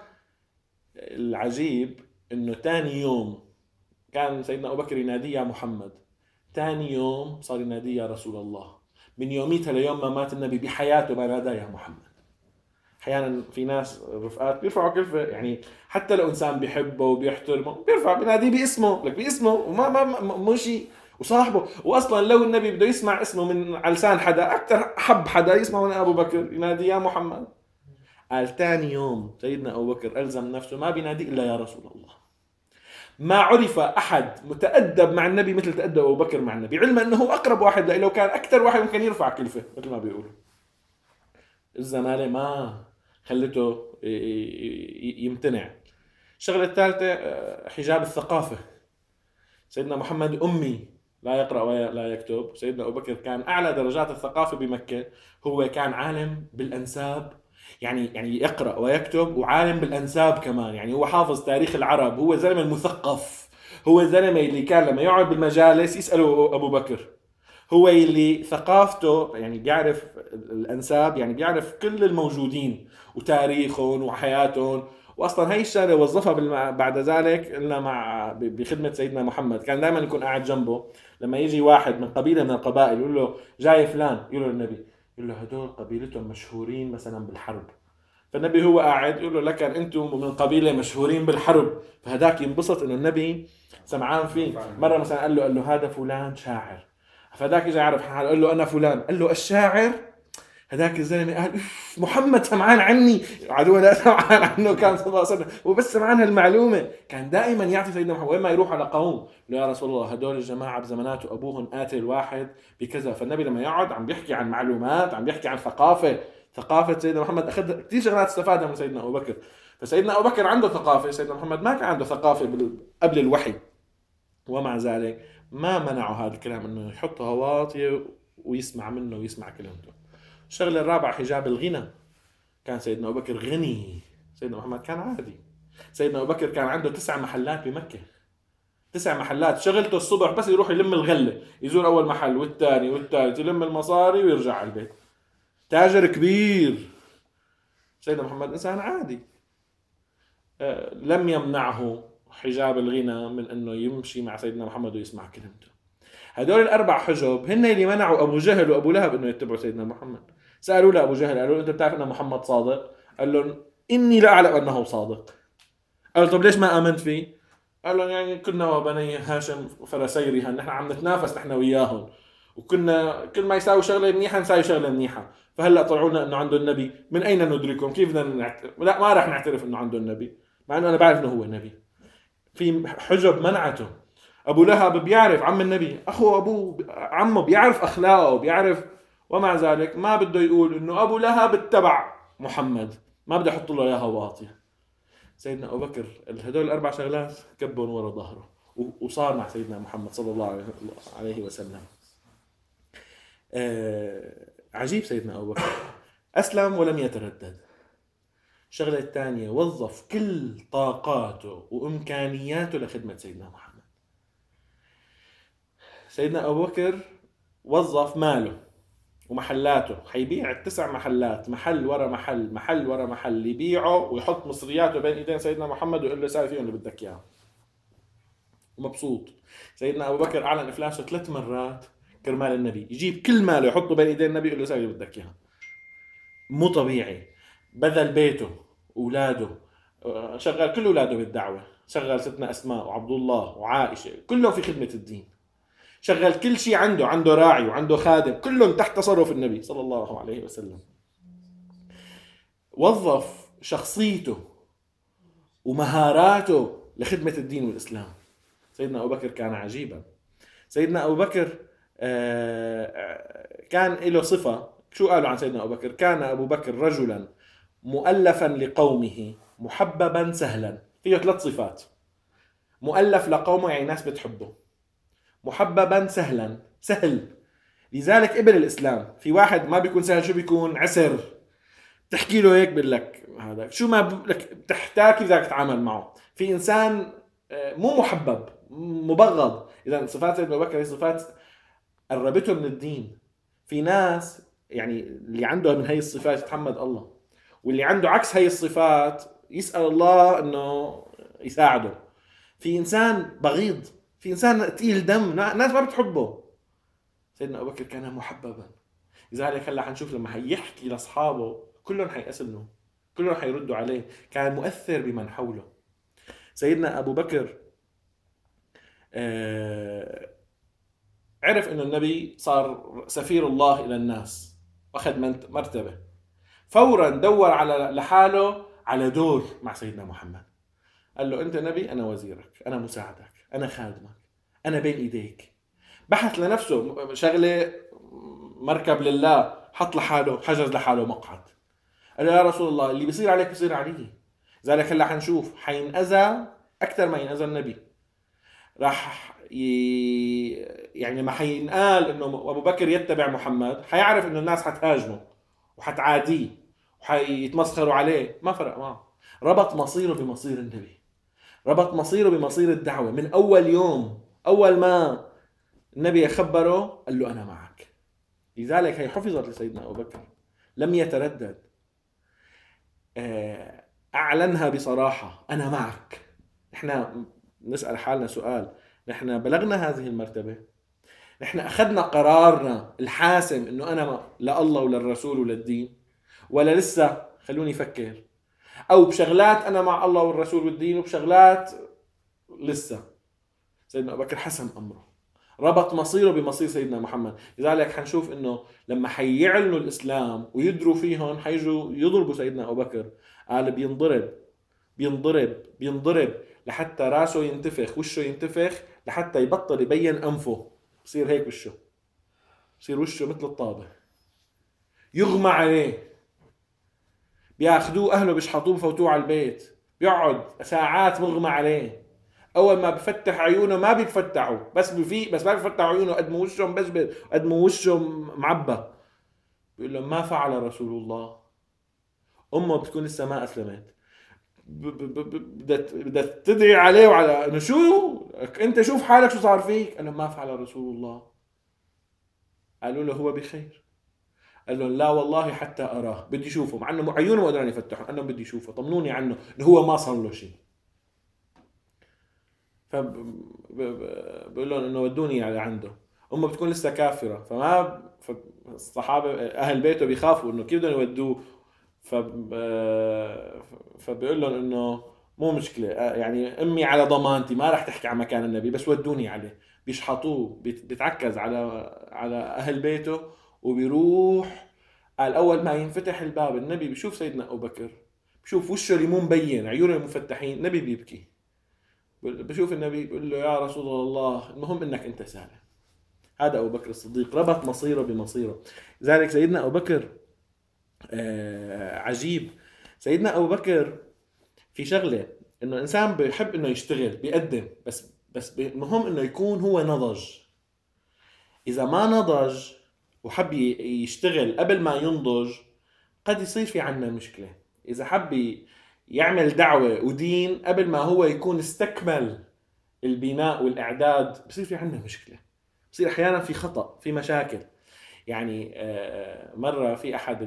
العجيب انه ثاني يوم كان سيدنا ابو بكر يناديه يا محمد، ثاني يوم صار يناديه يا رسول الله. من يوميتها ليوم ما مات النبي بحياته ما نادى يا محمد. احيانا في ناس رفقات بيرفعوا كلفه، يعني حتى لو انسان بيحبه وبيحترمه بيرفع بيناديه باسمه، لك باسمه وما ما مو شيء وصاحبه. واصلا لو النبي بده يسمع اسمه من على لسان حدا، اكثر حب حدا يسمعه من ابو بكر، ينادي يا محمد. قال ثاني يوم سيدنا ابو بكر الزم نفسه ما بينادي الا يا رسول الله. ما عرف أحد متأدب مع النبي مثل تأدب أبو بكر مع النبي، علما أنه أقرب واحد له، لو كان أكثر واحد ممكن يرفع كلفة مثل ما بيقولوا. الزمالة ما خلته يمتنع. الشغلة الثالثة حجاب الثقافة. سيدنا محمد أمي لا يقرأ ولا يكتب، سيدنا أبو بكر كان أعلى درجات الثقافة بمكة، هو كان عالم بالأنساب، يعني يعني يقرأ ويكتب وعالم بالأنساب كمان، يعني هو حافظ تاريخ العرب، هو زلمة المثقف، هو زلمة اللي كان لما يقعد بالمجالس يسأله أبو بكر، هو اللي ثقافته يعني بيعرف الأنساب، يعني بيعرف كل الموجودين وتاريخهم وحياتهم. واصلا هي الشغله وظفها بعد ذلك قلنا مع بخدمه سيدنا محمد، كان دائما يكون قاعد جنبه لما يجي واحد من قبيله من القبائل يقول له جاي فلان، يقول له النبي، يقول له هدول قبيلتهم مشهورين مثلا بالحرب، فالنبي هو قاعد يقول له لكن انتم من قبيله مشهورين بالحرب، فهداك ينبسط انه النبي سمعان فيه. مره مثلا قال له قال له هذا فلان شاعر، فهداك اجى يعرف حاله، قال له انا فلان، قال له الشاعر. هذاك الزلمه قال محمد سمعان عني، عدو لا سمعان عنه، كان صلى الله عليه وسلم وبس سمعان هالمعلومه. كان دائما يعطي سيدنا محمد وين ما يروح على قوم يا رسول الله هدول الجماعه بزماناته ابوهم قاتل واحد بكذا، فالنبي لما يقعد عم بيحكي عن معلومات، عم بيحكي عن ثقافه، ثقافه سيدنا محمد اخذ كثير شغلات استفادها من سيدنا ابو بكر. فسيدنا ابو بكر عنده ثقافه، سيدنا محمد ما كان عنده ثقافه قبل الوحي، ومع ذلك ما منعه هذا الكلام انه يحط هواطي ويسمع منه ويسمع كلمته. الشغله الرابعه حجاب الغنى. كان سيدنا ابو بكر غني، سيدنا محمد كان عادي. سيدنا ابو بكر كان عنده تسع محلات بمكه، تسع محلات، شغلته الصبح بس يروح يلم الغله، يزور اول محل والثاني والثالث، يلم المصاري ويرجع على البيت. تاجر كبير. سيدنا محمد انسان عادي. أه لم يمنعه حجاب الغنى من انه يمشي مع سيدنا محمد ويسمع كلمته. هدول الاربع حجب هن اللي منعوا ابو جهل وابو لهب انه يتبعوا سيدنا محمد. سالوا له ابو جهل، قالوا له انت بتعرف ان محمد صادق؟ قال لهم اني لا اعلم انه صادق. قال طب ليش ما امنت فيه؟ قال لهم يعني كنا وبني هاشم فرسيرها، نحن عم نتنافس نحن وياهم، وكنا كل ما يساوي شغله منيحه نساوي شغله منيحه، فهلا طلعوا لنا انه عنده النبي، من اين ندركهم؟ كيف بدنا نعترف؟ لا ما راح نعترف انه عنده النبي، مع انه انا بعرف انه هو النبي. في حجب منعته. ابو لهب بيعرف عم النبي، اخو ابوه عمه بيعرف اخلاقه بيعرف، ومع ذلك ما بده يقول انه ابو لهب اتبع محمد، ما بده يحط له اياها واطيه. سيدنا ابو بكر هدول الاربع شغلات كبهم ورا ظهره وصار مع سيدنا محمد صلى الله عليه وسلم. آه عجيب سيدنا أبو بكر، أسلم ولم يتردد. الشغلة الثانية، وظف كل طاقاته وإمكانياته لخدمة سيدنا محمد. سيدنا أبو بكر وظف ماله ومحلاته، حيبيع التسع محلات، محل ورا محل محل ورا محل، يبيعه ويحط مصرياته بين ايدين سيدنا محمد ويقول له ساوي فيهم اللي بدك اياه، ومبسوط. سيدنا ابو بكر اعلن افلاسه ثلاث مرات كرمال النبي، يجيب كل ماله يحطه بين ايدين النبي يقول له ساوي اللي بدك اياه. مو طبيعي. بذل بيته، اولاده، شغل كل اولاده بالدعوه، شغل ستنا اسماء وعبد الله وعائشه كلهم في خدمه الدين، شغل كل شيء عنده، عنده راعي وعنده خادم، كلهم تحت تصرف النبي صلى الله عليه وسلم. وظف شخصيته ومهاراته لخدمة الدين والإسلام. سيدنا أبو بكر كان عجيبا. سيدنا أبو بكر كان له صفة. شو قالوا عن سيدنا أبو بكر؟ كان أبو بكر رجلا مؤلفا لقومه محببا سهلا. فيه ثلاث صفات: مؤلف لقومه يعني ناس بتحبه، محببا سهلا، سهل، لذلك قبل الإسلام. في واحد ما بيكون سهل، شو بيكون؟ عسر. تحكي له هيك بقول لك هذا شو ما لك، بتحتاج كيف بدك تتعامل معه. في إنسان مو محبب، مبغض. إذا صفات سيدنا أبو بكر هي صفات قربته من الدين. في ناس يعني اللي عنده من هاي الصفات يتحمد الله، واللي عنده عكس هاي الصفات يسأل الله إنه يساعده. في إنسان بغيض، في إنسان تقيل دم، ناس ما بتحبه. سيدنا أبو بكر كان محببا. لذلك هلا حنشوف لما حيحكي لأصحابه كلهم حيأسلموا، كلهم حيردوا عليه. كان مؤثر بمن حوله. سيدنا أبو بكر آه عرف إنه النبي صار سفير الله إلى الناس، وأخذ مرتبة، فورا دور على لحاله على دور مع سيدنا محمد. قال له: أنت نبي، أنا وزيرك، أنا مساعدك، أنا خادمك، أنا بين إيديك. بحث لنفسه شغلة، مركب لله، حط لحاله، حجز لحاله مقعد. قال له: يا رسول الله، اللي بيصير عليك بيصير علي. ذلك هلا حنشوف حينأذى أكثر ما ينأذى النبي. راح ي... يعني ما حينقال إنه أبو بكر يتبع محمد، حيعرف إنه الناس حتهاجمه وحتعاديه وحيتمسخروا عليه. ما فرق معه. ربط مصيره بمصير النبي، ربط مصيره بمصير الدعوة. من أول يوم، أول ما النبي خبره قال له: أنا معك. لذلك هي حفظت لسيدنا أبو بكر، لم يتردد، أعلنها بصراحة: أنا معك. نحن نسأل حالنا سؤال: نحن بلغنا هذه المرتبة؟ نحن أخذنا قرارنا الحاسم إنه أنا لله وللرسول وللدين، ولا لسه خلوني أفكر؟ أو بشغلات أنا مع الله والرسول والدين، وبشغلات لسه. سيدنا أبو بكر حسم أمره، ربط مصيره بمصير سيدنا محمد. لذلك حنشوف إنه لما حيعلنوا الإسلام ويدروا فيهم حيجوا يضربوا سيدنا أبو بكر. قال: بينضرب بينضرب بينضرب لحتى راسه ينتفخ، وشه ينتفخ، لحتى يبطل يبين أنفه، يصير هيك وشه، يصير وشه مثل الطابة، يغمى عليه. بياخدوه أهله بيشحطوه بفوتوه على البيت، بيقعد ساعات مغمى عليه. أول ما بفتح عيونه ما بيفتحوا، بس بفيق، بس ما بيفتحوا عيونه قد ما وشهم بس قد ما وشهم معبى. بيقول لهم: ما فعل رسول الله. أمه بتكون لسه ما أسلمت، بدها تدعي عليه وعلى انه شو انت، شوف حالك شو صار فيك. قال لهم: ما فعل رسول الله. قالوا له: هو بخير. قال لهم: لا والله حتى اراه، بدي اشوفه، مع انه عيونه ما قدران يفتحوا. قال لهم: بدي اشوفه، طمنوني عنه انه هو ما صار له شيء. فبقول لهم انه ودوني على عنده. امه بتكون لسه كافره، فما الصحابه اهل بيته بيخافوا انه كيف بدهم يودوه. فبيقول لهم انه مو مشكله، يعني امي على ضمانتي، ما راح تحكي عن مكان النبي، بس ودوني عليه. بيشحطوه، بيتعكز على على اهل بيته وبيروح. قال: اول ما ينفتح الباب النبي بيشوف سيدنا ابو بكر، بيشوف وشه اللي مو مبين، عيونه المفتحين، النبي بيبكي. بشوف النبي بيقول له: يا رسول الله، المهم انك انت سالم. هذا ابو بكر الصديق، ربط مصيره بمصيره. لذلك سيدنا ابو بكر آه عجيب. سيدنا ابو بكر في شغله، انه الانسان بيحب انه يشتغل بيقدم، بس بس المهم انه يكون هو نضج. اذا ما نضج وحب يشتغل قبل ما ينضج قد يصير في عنا مشكلة. إذا حب يعمل دعوة ودين قبل ما هو يكون استكمل البناء والإعداد بصير في عنا مشكلة، بصير أحيانا في خطأ، في مشاكل. يعني مرة في أحد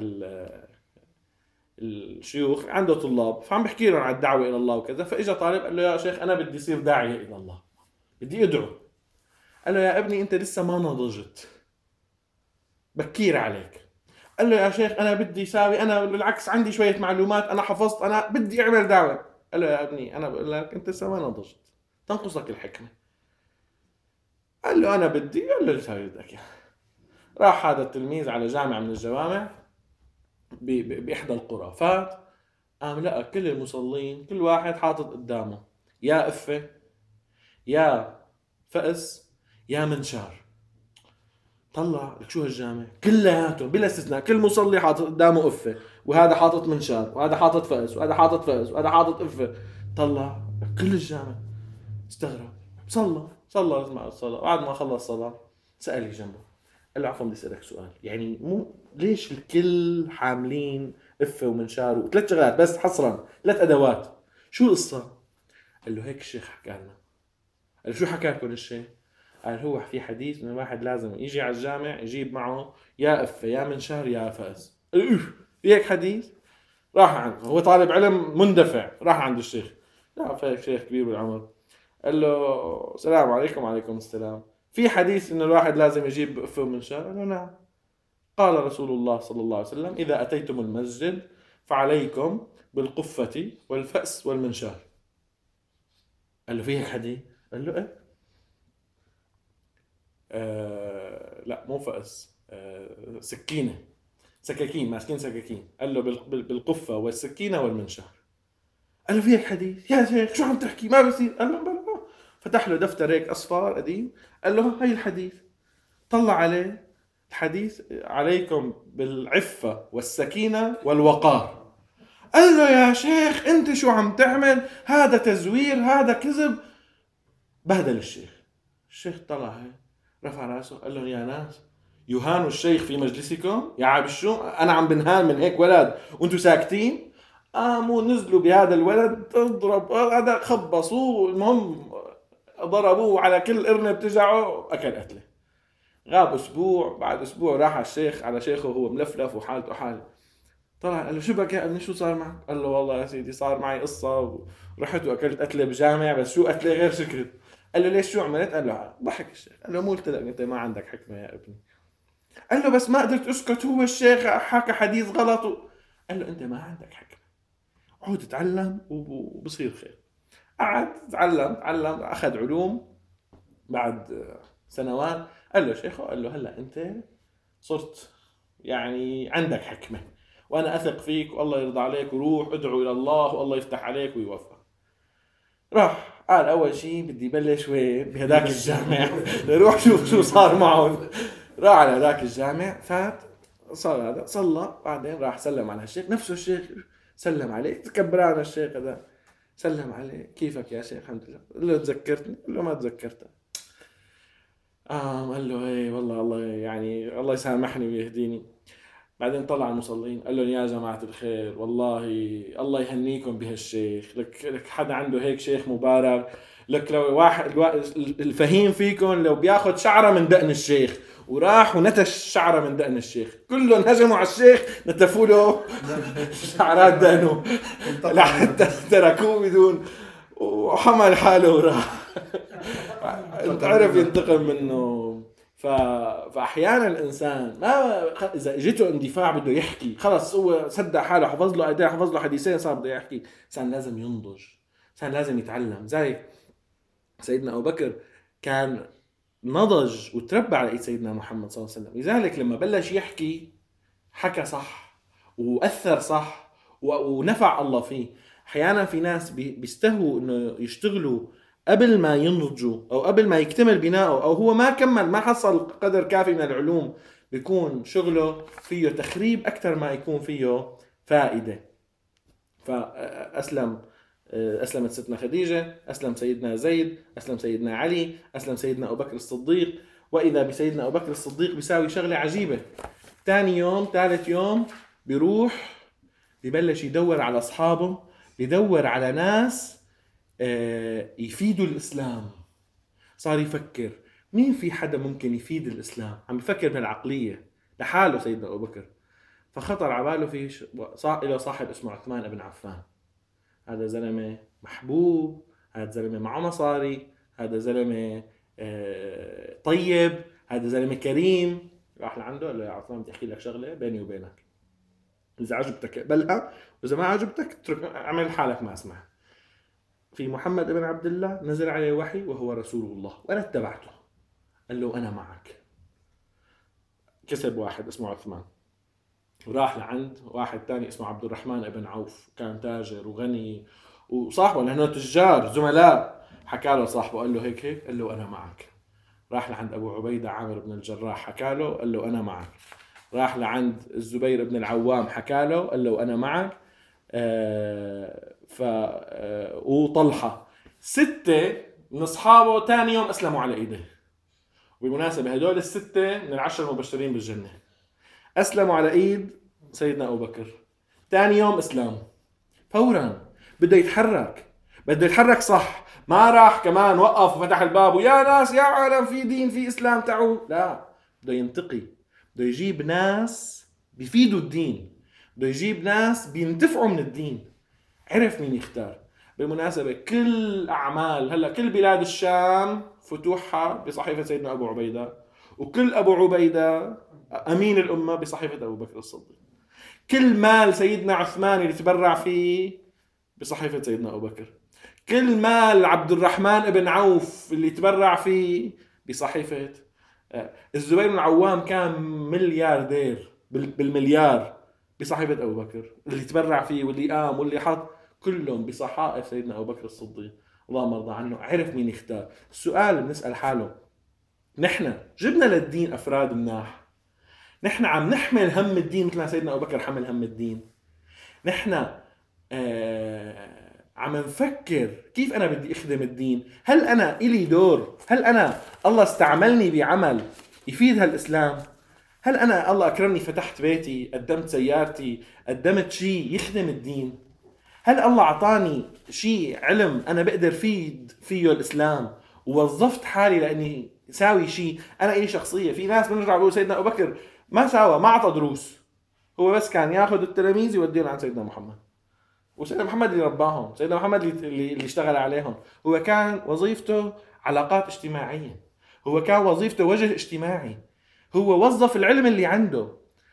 الشيوخ عنده طلاب فعم بحكي لهم عن الدعوة إلى الله وكذا، فإجا طالب قال له يا شيخ أنا بدي أصير داعية إلى الله، بدي أدعو. قال له يا ابني أنت لسه ما نضجت، بكير عليك. قال له يا شيخ أنا بدي ساوي، أنا بالعكس عندي شوية معلومات، أنا حفظت، أنا بدي أعمل دعوة. قال له يا ابني أنا بقول لك أنت لسه ما نضجت، تنقصك الحكمة. قال له أنا بدي. قال له ساوي بدك. راح هذا التلميذ على جامع من الجوامع بإحدى القرى، فات قام لقى كل المصلين كل واحد حاطط قدامه يا قفة يا فأس يا منشار. طلع لك شو هالجامع كلياتهم بلا استثناء، كل مصلي حاطط قدامه قفة، وهذا حاطط منشار، وهذا حاطط فأس، وهذا حاطط فأس، وهذا حاطط قفة. طلع كل الجامع استغرب. صلى صلى مع الصلاة، بعد ما خلص صلاة سأل اللي جنبه، قال له عفوا بدي اسالك سؤال، يعني مو ليش الكل حاملين قفه ومنشار وثلاث شغلات بس حصرا، ثلاث ادوات، شو القصه؟ قال له هيك الشيخ حكى لنا. قال له شو حكى لكم الشيخ؟ قال هو في حديث ان الواحد لازم يجي على الجامع يجيب معه يا قفه يا منشار يا فاس. قال له في هيك حديث؟ راح عنده، هو طالب علم مندفع، راح عند الشيخ، لا فهيك شيخ كبير بالعمر. قال له السلام عليكم. وعليكم السلام. في حديث ان الواحد لازم يجيب قفه ومنشار؟ قال له نعم. قال رسول الله صلى الله عليه وسلم إذا أتيتم المسجد فعليكم بالقفة والفأس والمنشار. قال له في هيك حديث؟ قال له إيه. آه لا مو فأس، آه سكينة، سكاكين، ماسكين سكاكين. قال له بالقفة والسكينة والمنشار. قال له في هيك حديث؟ يا شيخ شو عم تحكي ما بصير. قال له بلا. فتح له دفتر هيك أصفر قديم، قال له هاي الحديث. طلع عليه الحديث عليكم بالعفة والسكينة والوقار. قال له يا شيخ انت شو عم تعمل؟ هذا تزوير، هذا كذب. بهدل الشيخ. الشيخ طلع هيك رفع راسه قال لهم يا ناس يهان الشيخ في مجلسكم؟ يا عاب شو انا عم بنهان من هيك ولد وانتم ساكتين؟ قاموا نزلوا بهذا الولد تضرب، هذا خبصوه، المهم ضربوه على كل ارنب تجعه، اكل قتله. غاب اسبوع، بعد اسبوع راح على الشيخ على شيخه وهو ملفلف وحالته حال. طلع قال له شو بك يا ابني شو صار معك؟ قال له والله يا سيدي صار معي قصه ورحت واكلت قتله بجامع، بس شو قتله غير شكل. قال له ليش شو عملت؟ قال له ضحك الشيخ. قال له مو قلت لك انت ما عندك حكمه يا ابني؟ قال له بس ما قدرت اسكت، هو الشيخ حكى حديث غلط و... قال له انت ما عندك حكمه، عود تتعلم وبصير خير. قعد تعلم تعلم اخذ علوم. بعد سنوات قال له شيخه، قال له هلا انت صرت يعني عندك حكمه وانا اثق فيك والله يرضى عليك، وروح ادعو الى الله والله يفتح عليك ويوفق. راح قال اول شيء بدي بلش وين بهداك الجامع نروح شوف شو صار معه. راح على هداك الجامع، فات صار هذا صلى، بعدين راح سلم على الشيخ، نفسه الشيخ سلم عليه، تكبران الشيخ هذا سلم عليه، كيفك يا شيخ؟ الحمد لله. قال له تذكرتني؟ قال له ما تذكرتك. آه قال له ايه والله الله يعني الله يسامحني ويهديني. بعدين طلع المصلين قال لهم يا جماعة الخير والله الله يهنيكم بهالشيخ، لك, لك حدا عنده هيك شيخ مبارك، لك لو واحد الفهيم فيكم لو بياخد شعرة من دقن الشيخ، وراح ونتش شعرة من دقن الشيخ، كلهم هجموا على الشيخ نتفوا له شعرات دقنه لحتى تركوه بدون، وحمل حاله وراح عرف ينتقم منه. ف... فاحيانا الانسان ما اذا اجته اندفاع بده يحكي خلص هو صدق حاله، حفظ له ايديه، حفظ له حديثين، صار بده يحكي. انسان لازم ينضج، انسان لازم يتعلم. زي سيدنا ابو بكر كان نضج وتربى على ايد سيدنا محمد صلى الله عليه وسلم، لذلك لما بلش يحكي حكى صح واثر صح ونفع الله فيه. احيانا في ناس بيستهوا انه يشتغلوا قبل ما ينضجوا او قبل ما يكتمل بناؤه، او هو ما كمل ما حصل قدر كافي من العلوم، بيكون شغله فيه تخريب اكثر ما يكون فيه فائده. فاسلم اسلمت ستنا خديجه، اسلم سيدنا زيد، اسلم سيدنا علي، اسلم سيدنا ابو بكر الصديق، وإذا بسيدنا أبو بكر الصديق بيساوي شغلة عجيبة. تاني يوم ثالث يوم بيروح ببلش يدور على أصحابه، يدور على ناس يفيدوا الإسلام. صار يفكر مين في حدا ممكن يفيد الإسلام، عم يفكر بالعقلية لحاله سيدنا أبو بكر. فخطر على باله في له صاحب اسمه عثمان بن عفان. هذا زلمة محبوب، هذا زلمة معه مصاري، هذا زلمة طيب، هذا زلمة كريم. راح لعنده قال له يا عثمان بدي أحكي لك شغلة بيني وبينك، إذا عجبتك اقبلها وإذا ما عجبتك اترك اعمل حالك ما اسمع. في محمد بن عبد الله نزل عليه وحي وهو رسول الله وأنا اتبعته. قال له أنا معك. كسب واحد اسمه عثمان وراح لعند واحد تاني اسمه عبد الرحمن بن عوف، كان تاجر وغني وصاحبه لأنه تجار زملاء. حكى له صاحبه قال له هيك هيك، قال له أنا معك. راح لعند أبو عبيدة عامر بن الجراح حكى له، قال له أنا معك. راح لعند الزبير بن العوام حكى له، قال له أنا معك. آه ف آه وطلحة، ستة من أصحابه تاني يوم أسلموا على إيده. وبالمناسبة هدول الستة من العشر المبشرين بالجنة أسلموا على إيد سيدنا أبو بكر تاني يوم إسلام. فورا بده يتحرك، بده يتحرك صح. ما راح كمان وقف وفتح الباب ويا ناس يا عالم في دين في إسلام تعوا، لا، بده ينتقي، بده يجيب ناس بيفيدوا الدين، بده يجيب ناس بينتفعوا من الدين. عرف مين يختار. بالمناسبة كل أعمال هلأ كل بلاد الشام فتوحها بصحيفة سيدنا أبو عبيدة، وكل أبو عبيدة أمين الأمة بصحيفة أبو بكر الصديق. كل مال سيدنا عثمان اللي تبرع فيه بصحيفة سيدنا أبو بكر. كل مال عبد الرحمن بن عوف اللي تبرع فيه بصحيفة. الزبير بن العوام كان ملياردير بالمليار بصحيفة أبو بكر، اللي تبرع فيه واللي قام واللي حط كلهم بصحائف سيدنا أبو بكر الصديق اللهم ارضى عنه. عرف مين يختار. السؤال بنسأل حاله، نحن جبنا للدين أفراد مناح؟ نحن عم نحمل هم الدين مثل ما سيدنا أبو بكر حمل هم الدين؟ نحن آه عم نفكر كيف أنا بدي أخدم الدين؟ هل أنا إلي دور؟ هل أنا الله استعملني بعمل يفيد هالإسلام؟ هل أنا الله أكرمني فتحت بيتي، قدمت سيارتي، قدمت شيء يخدم الدين؟ هل الله عطاني شيء علم أنا بقدر فيد فيه الإسلام ووظفت حالي لأني ساوي شيء؟ أنا إلي شخصية. في ناس بنرجع بقول سيدنا أبو بكر ما ساوى، ما عطى دروس، هو بس كان ياخذ التلاميذ يوديهم عن سيدنا محمد، وسيدنا محمد اللي رباهم، سيدنا محمد اللي اللي اشتغل عليهم. هو كان وظيفته علاقات اجتماعية، هو كان وظيفته وجه اجتماعي، هو وظف العلم اللي عنده.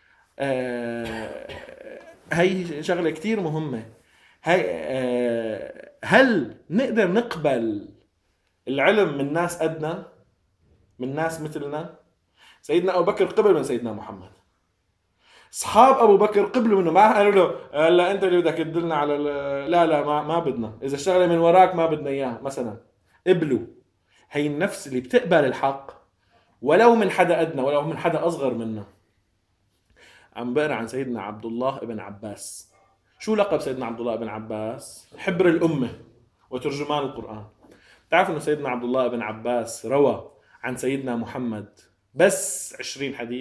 آه هي شغلة كتير مهمة. هي آه هل نقدر نقبل العلم من ناس أدنى، من ناس مثلنا؟ سيدنا أبو بكر قبل من سيدنا محمد. أصحاب أبو بكر قبلوا منه، ما قالوا له لا أنت اللي بدك تدلنا على لا لا ما ما بدنا، إذا اشتغل من وراك ما بدنا إياه مثلا. قبلوا. هي النفس اللي بتقبل الحق ولو من حدا أدنى، ولو من حدا أصغر منه. عم بقرأ عن سيدنا عبد الله ابن عباس. شو لقب سيدنا عبد الله ابن عباس؟ حبر الأمة وترجمان القرآن. تعرف إنه سيدنا عبد الله ابن عباس روى عن سيدنا محمد بس عشرين حديث؟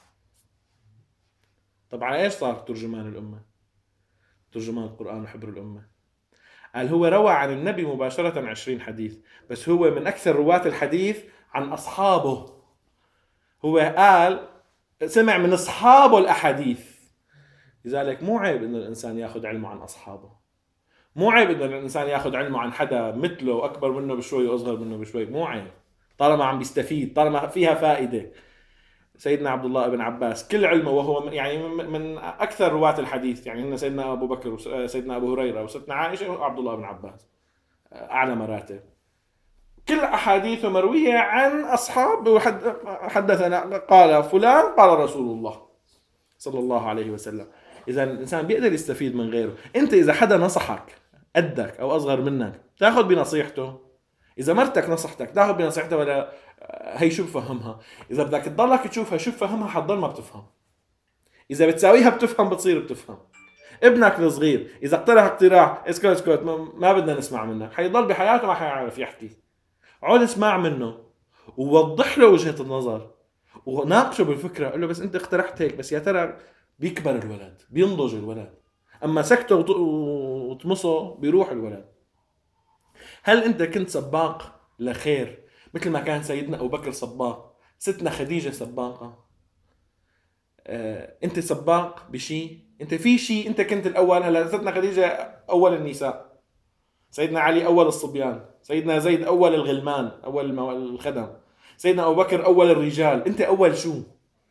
طبعا ايش صار ترجمان الأمة؟ ترجمان القرآن وحبر الأمة. قال هو روى عن النبي مباشرة عشرين حديث، بس هو من أكثر رواة الحديث عن أصحابه. هو قال سمع من أصحابه الأحاديث. لذلك مو عيب إنه الإنسان يأخذ علمه عن أصحابه، مو عيب إنه الإنسان يأخذ علمه عن حدا مثله أكبر منه بشوي وأصغر منه بشوي، مو عيب طالما عم بيستفيد، طالما فيها فائدة. سيدنا عبد الله بن عباس كل علمه وهو يعني من أكثر رواة الحديث، يعني هن سيدنا أبو بكر وسيدنا أبو هريرة وسيدنا عائشة وعبد الله بن عباس أعلى مراتب. كل أحاديثه مروية عن أصحاب حدثنا قال فلان قال رسول الله صلى الله عليه وسلم. إذا الإنسان بيقدر يستفيد من غيره. أنت إذا حدا نصحك قدك أو أصغر منك تأخذ بنصيحته. إذا مرتك نصحتك تأخذ بنصيحته ولا هي شو بفهمها؟ إذا بدك تضلك تشوفها شو بفهمها حتضل ما بتفهم. إذا بتساويها بتفهم بتصير بتفهم. ابنك الصغير إذا اقترح اقتراح اسكت اسكت ما بدنا نسمع منك، حيضل بحياته ما حيعرف يحكي. عود اسمع منه ووضح له وجهة النظر وناقشه بالفكرة، قال له بس انت اقترحت هيك، بس يا ترى بيكبر الولد، بينضج الولد، اما سكته وطمسه بيروح الولد. هل انت كنت سباق لخير مثل ما كان سيدنا ابو بكر سباق، ستنا خديجة سباقة؟ اه انت سباق بشيء، انت في شيء انت كنت الاول. هلا ستنا خديجة اول النساء، سيدنا علي اول الصبيان، سيدنا زيد اول الغلمان، اول الخدم، سيدنا ابو بكر اول الرجال، انت اول شو؟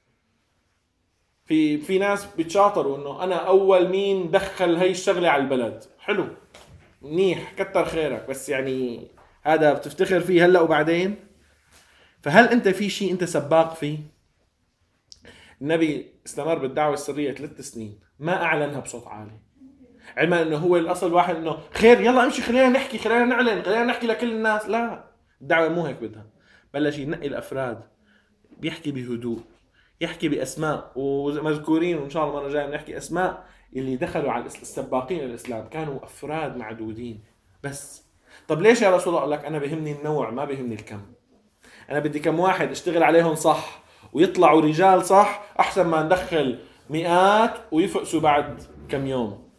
في في ناس بيتشاطروا انه انا اول مين دخل هي الشغله على البلد. حلو، منيح، كتر خيرك، بس يعني هذا بتفتخر فيه هلا وبعدين؟ فهل انت في شيء انت سباق فيه؟ النبي استمر بالدعوه السريه ثلاث سنين ما اعلنها بصوت عالي، علما انه هو الاصل واحد انه خير يلا امشي خلينا نحكي خلينا نعلن خلينا نحكي لكل الناس. لا، الدعوه مو هيك بدها. بلش ينقي الافراد، بيحكي بهدوء، يحكي باسماء، ومذكورين وان شاء الله المره الجايه بنحكي اسماء اللي دخلوا على السباقين الاسلام، كانوا افراد معدودين بس. طب ليش يا رسول الله؟ قال لك انا بهمني النوع ما بهمني الكم. انا بدي كم واحد اشتغل عليهم صح ويطلعوا رجال صح، احسن ما ندخل مئات ويفقسوا بعد كم يوم.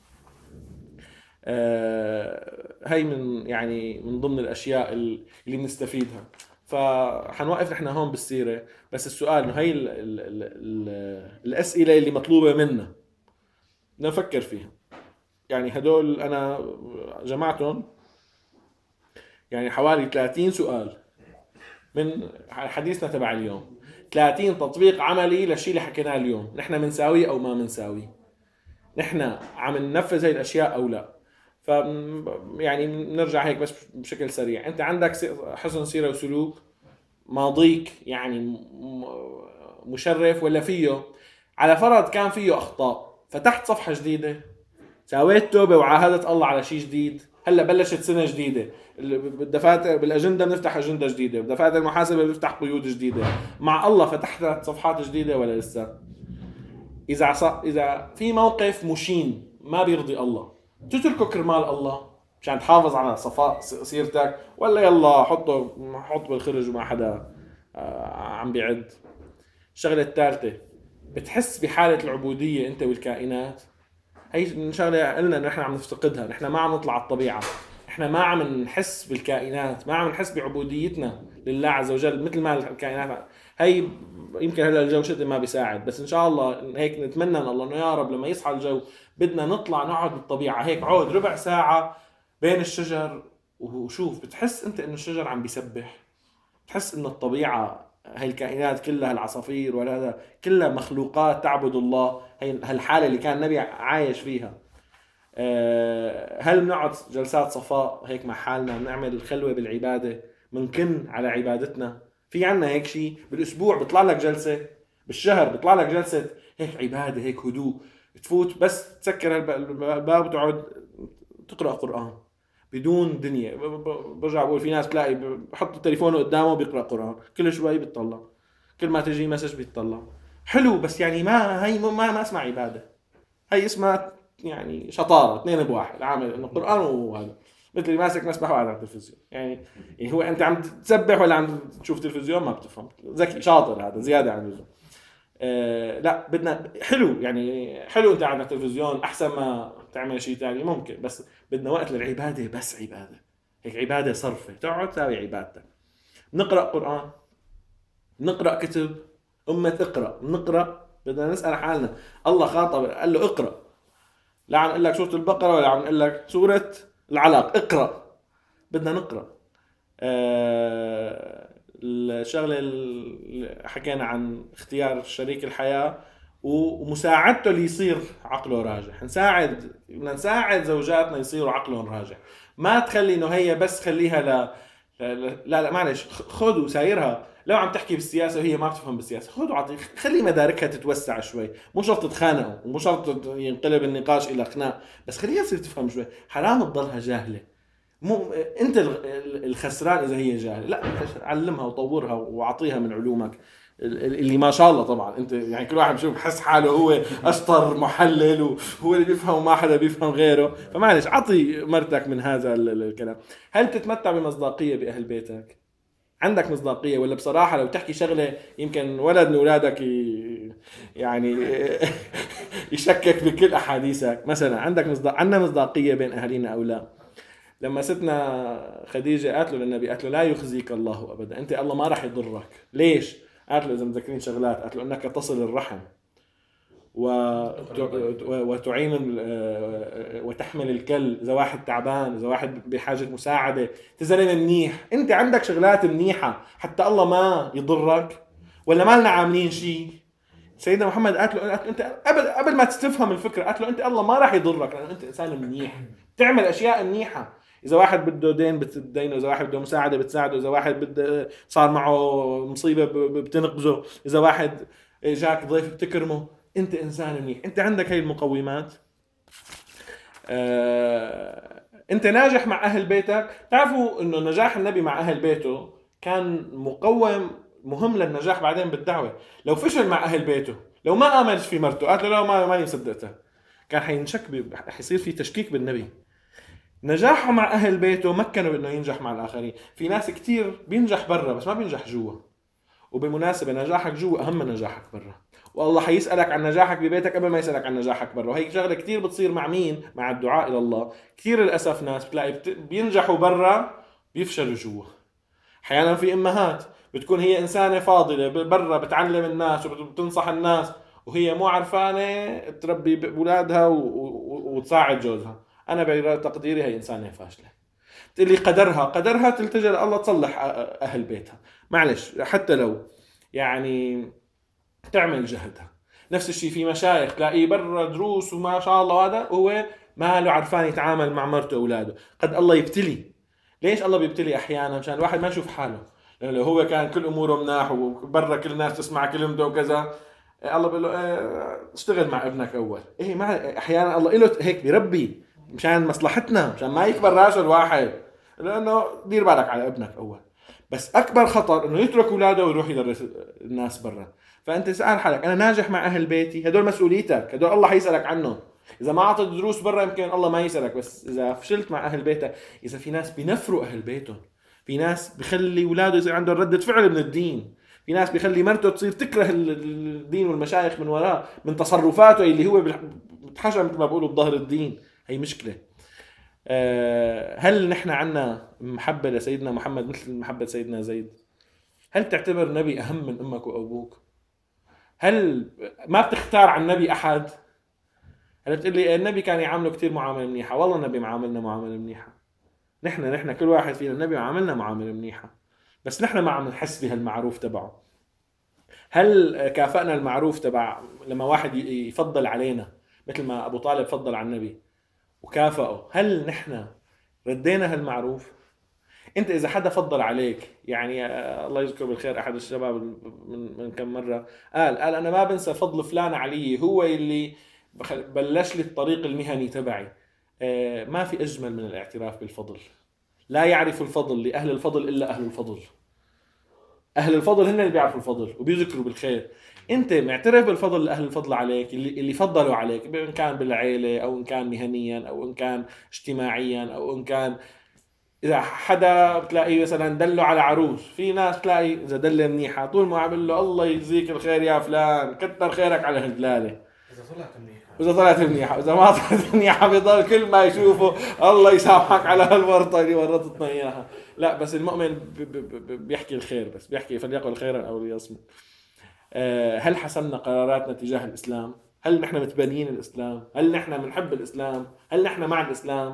آه هي من يعني من ضمن الاشياء اللي بنستفيدها. فحنوقف نحن هون بالسيرة، بس السؤال انه هي ال ال ال ال الاسئلة اللي مطلوبة منا نفكر فيها. يعني هدول انا جمعتهم يعني حوالي ثلاثين سؤال من حديثنا تبع اليوم، ثلاثين تطبيق عملي للشيء اللي حكيناه اليوم. نحن منساويه او ما منساويه، نحن عم ننفذ هاي الاشياء او لا. ف يعني نرجع هيك بس بشكل سريع. انت عندك حسن سيرة وسلوك، ماضيك يعني مشرف ولا فيه؟ على فرض كان فيه اخطاء، فتحت صفحة جديدة، سويت توبة وعاهدت الله على شيء جديد، هلا بلشت سنة جديدة، بالدفاتر بالاجندة بنفتح اجندة جديدة، بدفاتر المحاسبة بنفتح قيود جديدة مع الله، فتحت صفحات جديدة ولا لسه؟ اذا ص... اذا في موقف مشين ما بيرضي الله، تتركه كرمال الله مشان تحافظ على صفاء سيرتك، ولا يلا حطه حط بالخرج وما حدا عم بيعد؟ الشغلة الثالثة، بتحس بحالة العبودية انت والكائنات؟ هي شغلة قلنا ان احنا عم نفتقدها، نحن ما عم نطلع على الطبيعة، احنا ما عم نحس بالكائنات، ما عم نحس بعبوديتنا لله عز وجل مثل ما الكائنات. هي يمكن هلا الجو شتي ما بيساعد، بس ان شاء الله هيك نتمنى من الله انه يا رب لما يصحى الجو بدنا نطلع نقعد بالطبيعة هيك، عود ربع ساعة بين الشجر وشوف، بتحس انت انه الشجر عم بيسبح، بتحس انه الطبيعة هاي الكائنات كلها، العصافير ولا هذا كلها مخلوقات تعبد الله. هي هالحالة اللي كان النبي عايش فيها. هل بنقعد جلسات صفاء هيك مع حالنا، بنعمل خلوة بالعبادة، منكن على عبادتنا؟ في عنا هيك شيء بالاسبوع بيطلع لك جلسة، بالشهر بيطلع لك جلسة هيك عبادة، هيك هدوء، تفوت بس تسكر الباب وتقعد تقرأ قرآن بدون دنيا. برجع بقول في ناس تلاقي بحط تليفونه قدامه بيقرأ قرآن، كل شوي بيطلع، كل ما تجي مسج بيطلع. حلو، بس يعني ما هي ما ما اسمها عبادة، هي اسمها يعني شطارة، اثنين بواحد، عامل انه قرآن وهذا مثل اللي ماسك مسبح وقاعد على التلفزيون. يعني هو انت عم تسبح ولا عم تشوف تلفزيون؟ ما بتفهم، ذكي شاطر هذا زيادة عن اللزوم. أه لا بدنا حلو، يعني حلو انت على التلفزيون احسن ما تعمل شيء ثاني ممكن، بس بدنا وقت للعبادة، بس عبادة هيك عبادة صرفة، تقعد تساوي عبادتك. نقرأ قرآن، نقرأ كتب أمة اقرأ، نقرأ، بدنا نسأل حالنا الله خاطب قال له اقرأ، لا عم نقول لك سورة البقرة ولا عم نقول لك سورة العلق، اقرأ، بدنا نقرأ. أه الشغلة اللي حكينا عن اختيار شريك الحياة ومساعدته ليصير عقله راجح، نساعد بدنا نساعد زوجاتنا يصيروا عقلهم راجح، ما تخلي انه هي بس خليها لا لا لا معلش، خذ وسايرها. لو عم تحكي بالسياسة وهي ما بتفهم بالسياسة، خذ وعطي، خلي مداركها تتوسع شوي، مو شرط تتخانقوا ومو شرط ينقلب النقاش الى خناق، بس خليها تصير تفهم شوي. حرام تضلها جاهلة، مو انت الخسران اذا هي جاهله، لا علمها وطورها واعطيها من علومك اللي ما شاء الله طبعا انت يعني كل واحد بشوف بحس حاله هو اشطر محلل وهو اللي بيفهم وما حدا بيفهم غيره، فمعلش اعطي مرتك من هذا الكلام. هل تتمتع بمصداقيه باهل بيتك؟ عندك مصداقية؟ ولا بصراحة لو تحكي شغلة يمكن ولد من أولادك يعني يشكك بكل أحاديثك مثلا؟ عندك مصداق، عندنا مصداقية بين أهالينا أو لا؟ لما ستنا خديجة قالت له للنبي، قالت له لا يخزيك الله أبدا، أنت الله ما راح يضرك. ليش؟ قالت له إذا مذكرين شغلات، قالت له أنك تصل الرحم وتعين وتحمل الكل، إذا واحد تعبان، إذا واحد بحاجة مساعدة، تزلم منيح، أنت عندك شغلات منيحة حتى الله ما يضرك؟ ولا ما لنا عاملين شيء؟ سيدنا محمد قالت له أنت قبل قبل ما تستفهم الفكرة، قالت له أنت الله ما راح يضرك لأنه أنت إنسان منيح، تعمل أشياء منيحة. إذا واحد بده دين بتدينه، إذا واحد بده مساعدة بتساعده، إذا واحد بده صار معه مصيبة بتنقذه، إذا واحد جاك ضيف بتكرمه، أنت إنسان منيح، أنت عندك هاي المقومات. آه، أنت ناجح مع أهل بيتك. تعرفوا إنه نجاح النبي مع أهل بيته كان مقوم مهم للنجاح بعدين بالدعوة. لو فشل مع أهل بيته، لو ما آمنش في مرته، قالت له لا ما ماني مصدقتها، كان حينشك، حيصير في تشكيك بالنبي. نجاحه مع أهل بيته مكنه إنه ينجح مع الآخرين. في ناس كتير بينجح برا بس ما بينجح جوا. وبمناسبة نجاحك جوا أهم من نجاحك برا، والله حيسألك عن نجاحك ببيتك قبل ما يسألك عن نجاحك برا. وهي شغلة كتير بتصير مع مين؟ مع الدعاء إلى الله. كتير للأسف ناس بتلاقي بت... بينجحوا برا بيفشلوا جوا. أحيانا في أمهات بتكون هي إنسانة فاضلة برا بتعلم الناس وبتنصح الناس، وهي مو عرفانة تربي أولادها و... و... وتساعد جوزها. أنا بتقديري هي إنسانة فاشلة. اللي قدرها قدرها تلتجأ لله تصلح أهل بيتها، معلش، حتى لو يعني تعمل جهدها. نفس الشيء في مشايخ تلاقيه برا دروس وما شاء الله، هذا هو ما له عرفان يتعامل مع مرته وأولاده. قد الله يبتلي. ليش الله بيبتلي أحيانا؟ مشان الواحد ما يشوف حاله. لأنه لو هو كان كل أموره مناح وبرا كل الناس تسمع كلمته وكذا، الله بيقول له اه اشتغل مع ابنك أول. إيه مع أحيانا الله إله هيك بيربي مشان مصلحتنا، مشان ما يكبر راسه الواحد، لأنه دير بالك على ابنك أول. بس أكبر خطر إنه يترك أولاده ويروح يدرس الناس برا. فأنت سأل حالك، أنا ناجح مع أهل بيتي؟ هدول مسؤوليتك، هدول الله حيسألك عنه. إذا ما أعطيت دروس برا يمكن الله ما يسألك، بس إذا فشلت مع أهل بيتك. إذا في ناس بينفروا أهل بيتهم، في ناس بيخلي أولاده يصير عندهم ردة فعل من الدين، في ناس بيخلي مرته تصير تكره الدين والمشايخ من وراه من تصرفاته اللي هو بتحشى مثل ما بقولوا بظهر الدين. هي مشكلة. هل نحن عنا محبة لسيدنا محمد مثل محبة سيدنا زيد؟ هل تعتبر النبي أهم من أمك وأبوك؟ هل ما بتختار عن النبي أحد؟ هل بتقول لي النبي كان يعامله كتير معاملة منيحة؟ والله النبي معاملنا معاملة منيحة. نحن نحن كل واحد فينا النبي عاملنا معاملة منيحة، بس نحن ما عم نحس بهالمعروف تبعه. هل كافأنا المعروف تبع لما واحد يفضل علينا مثل ما أبو طالب فضل على النبي وكافأه؟ هل نحن ردينا هالمعروف؟ انت اذا حدا فضل عليك، يعني الله يذكره بالخير احد الشباب من, من كم مرة قال قال انا ما بنسى فضل فلان علي، هو اللي بلش لي الطريق المهني تبعي. ما في اجمل من الاعتراف بالفضل. لا يعرف الفضل لأهل الفضل الا اهل الفضل. اهل الفضل هن اللي بيعرفوا الفضل وبيذكروا بالخير. انت معترف بالفضل لاهل الفضل عليك، اللي اللي فضلوا عليك، ان كان بالعيله او ان كان مهنيا او ان كان اجتماعيا او ان كان إذا حدا بتلاقي مثلا دله على عروس. في ناس تلاقي إذا دله منيحة طول ما عمل له الله يجزيك الخير يا فلان، كتر خيرك على هالدلالة. إذا طلعت منيحة إذا طلعت منيحة، إذا ما طلعت منيحة بيضل كل ما يشوفه الله يسامحك على هالورطة اللي ورطتنا إياها. لا بس المؤمن بيحكي الخير، بس بيحكي فليقل خيرا أو ليصمت. هل حسمنا قراراتنا تجاه الإسلام؟ هل نحن متبنين الإسلام؟ هل نحن بنحب الإسلام؟ هل نحن مع الإسلام؟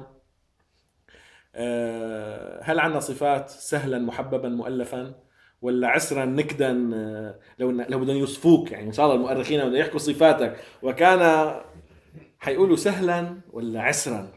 هل عندنا صفات سهلا محببا مؤلفا، ولا عسرا نكدا لو لو بدهم يوصفوك؟ يعني ان شاء الله المؤرخين بدهم يحكوا صفاتك وكان حيقولوا سهلا ولا عسرا،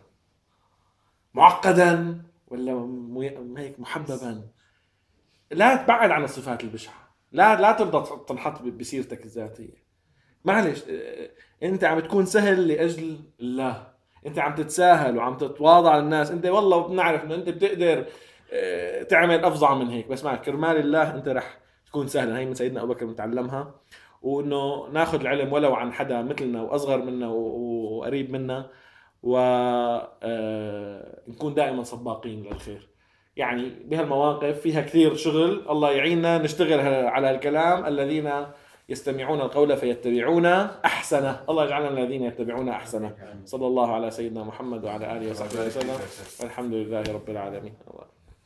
معقدا ولا هيك محببا. لا تبعد عن الصفات البشعة، لا لا ترضى تنحط بسيرتك الذاتية. معلش انت عم تكون سهل لاجل الله، انت عم تتساهل وعم تتواضع للناس، انت والله بنعرف انه انت بتقدر تعمل افظع من هيك، بس مع كرمال الله انت رح تكون سهلا. هي من سيدنا ابو بكر متعلمها، وانه ناخذ العلم ولو عن حدا مثلنا واصغر منا وقريب منا، ونكون دائما سباقين للخير. يعني بهالمواقف فيها كثير شغل. الله يعيننا نشتغل على هالكلام. الذين يستمعون القول فيتبعون أحسنه. الله يجعلنا الذين يتبعون أحسنه. صلى الله على سيدنا محمد وعلى آله وصحبه وسلم، والحمد لله رب العالمين.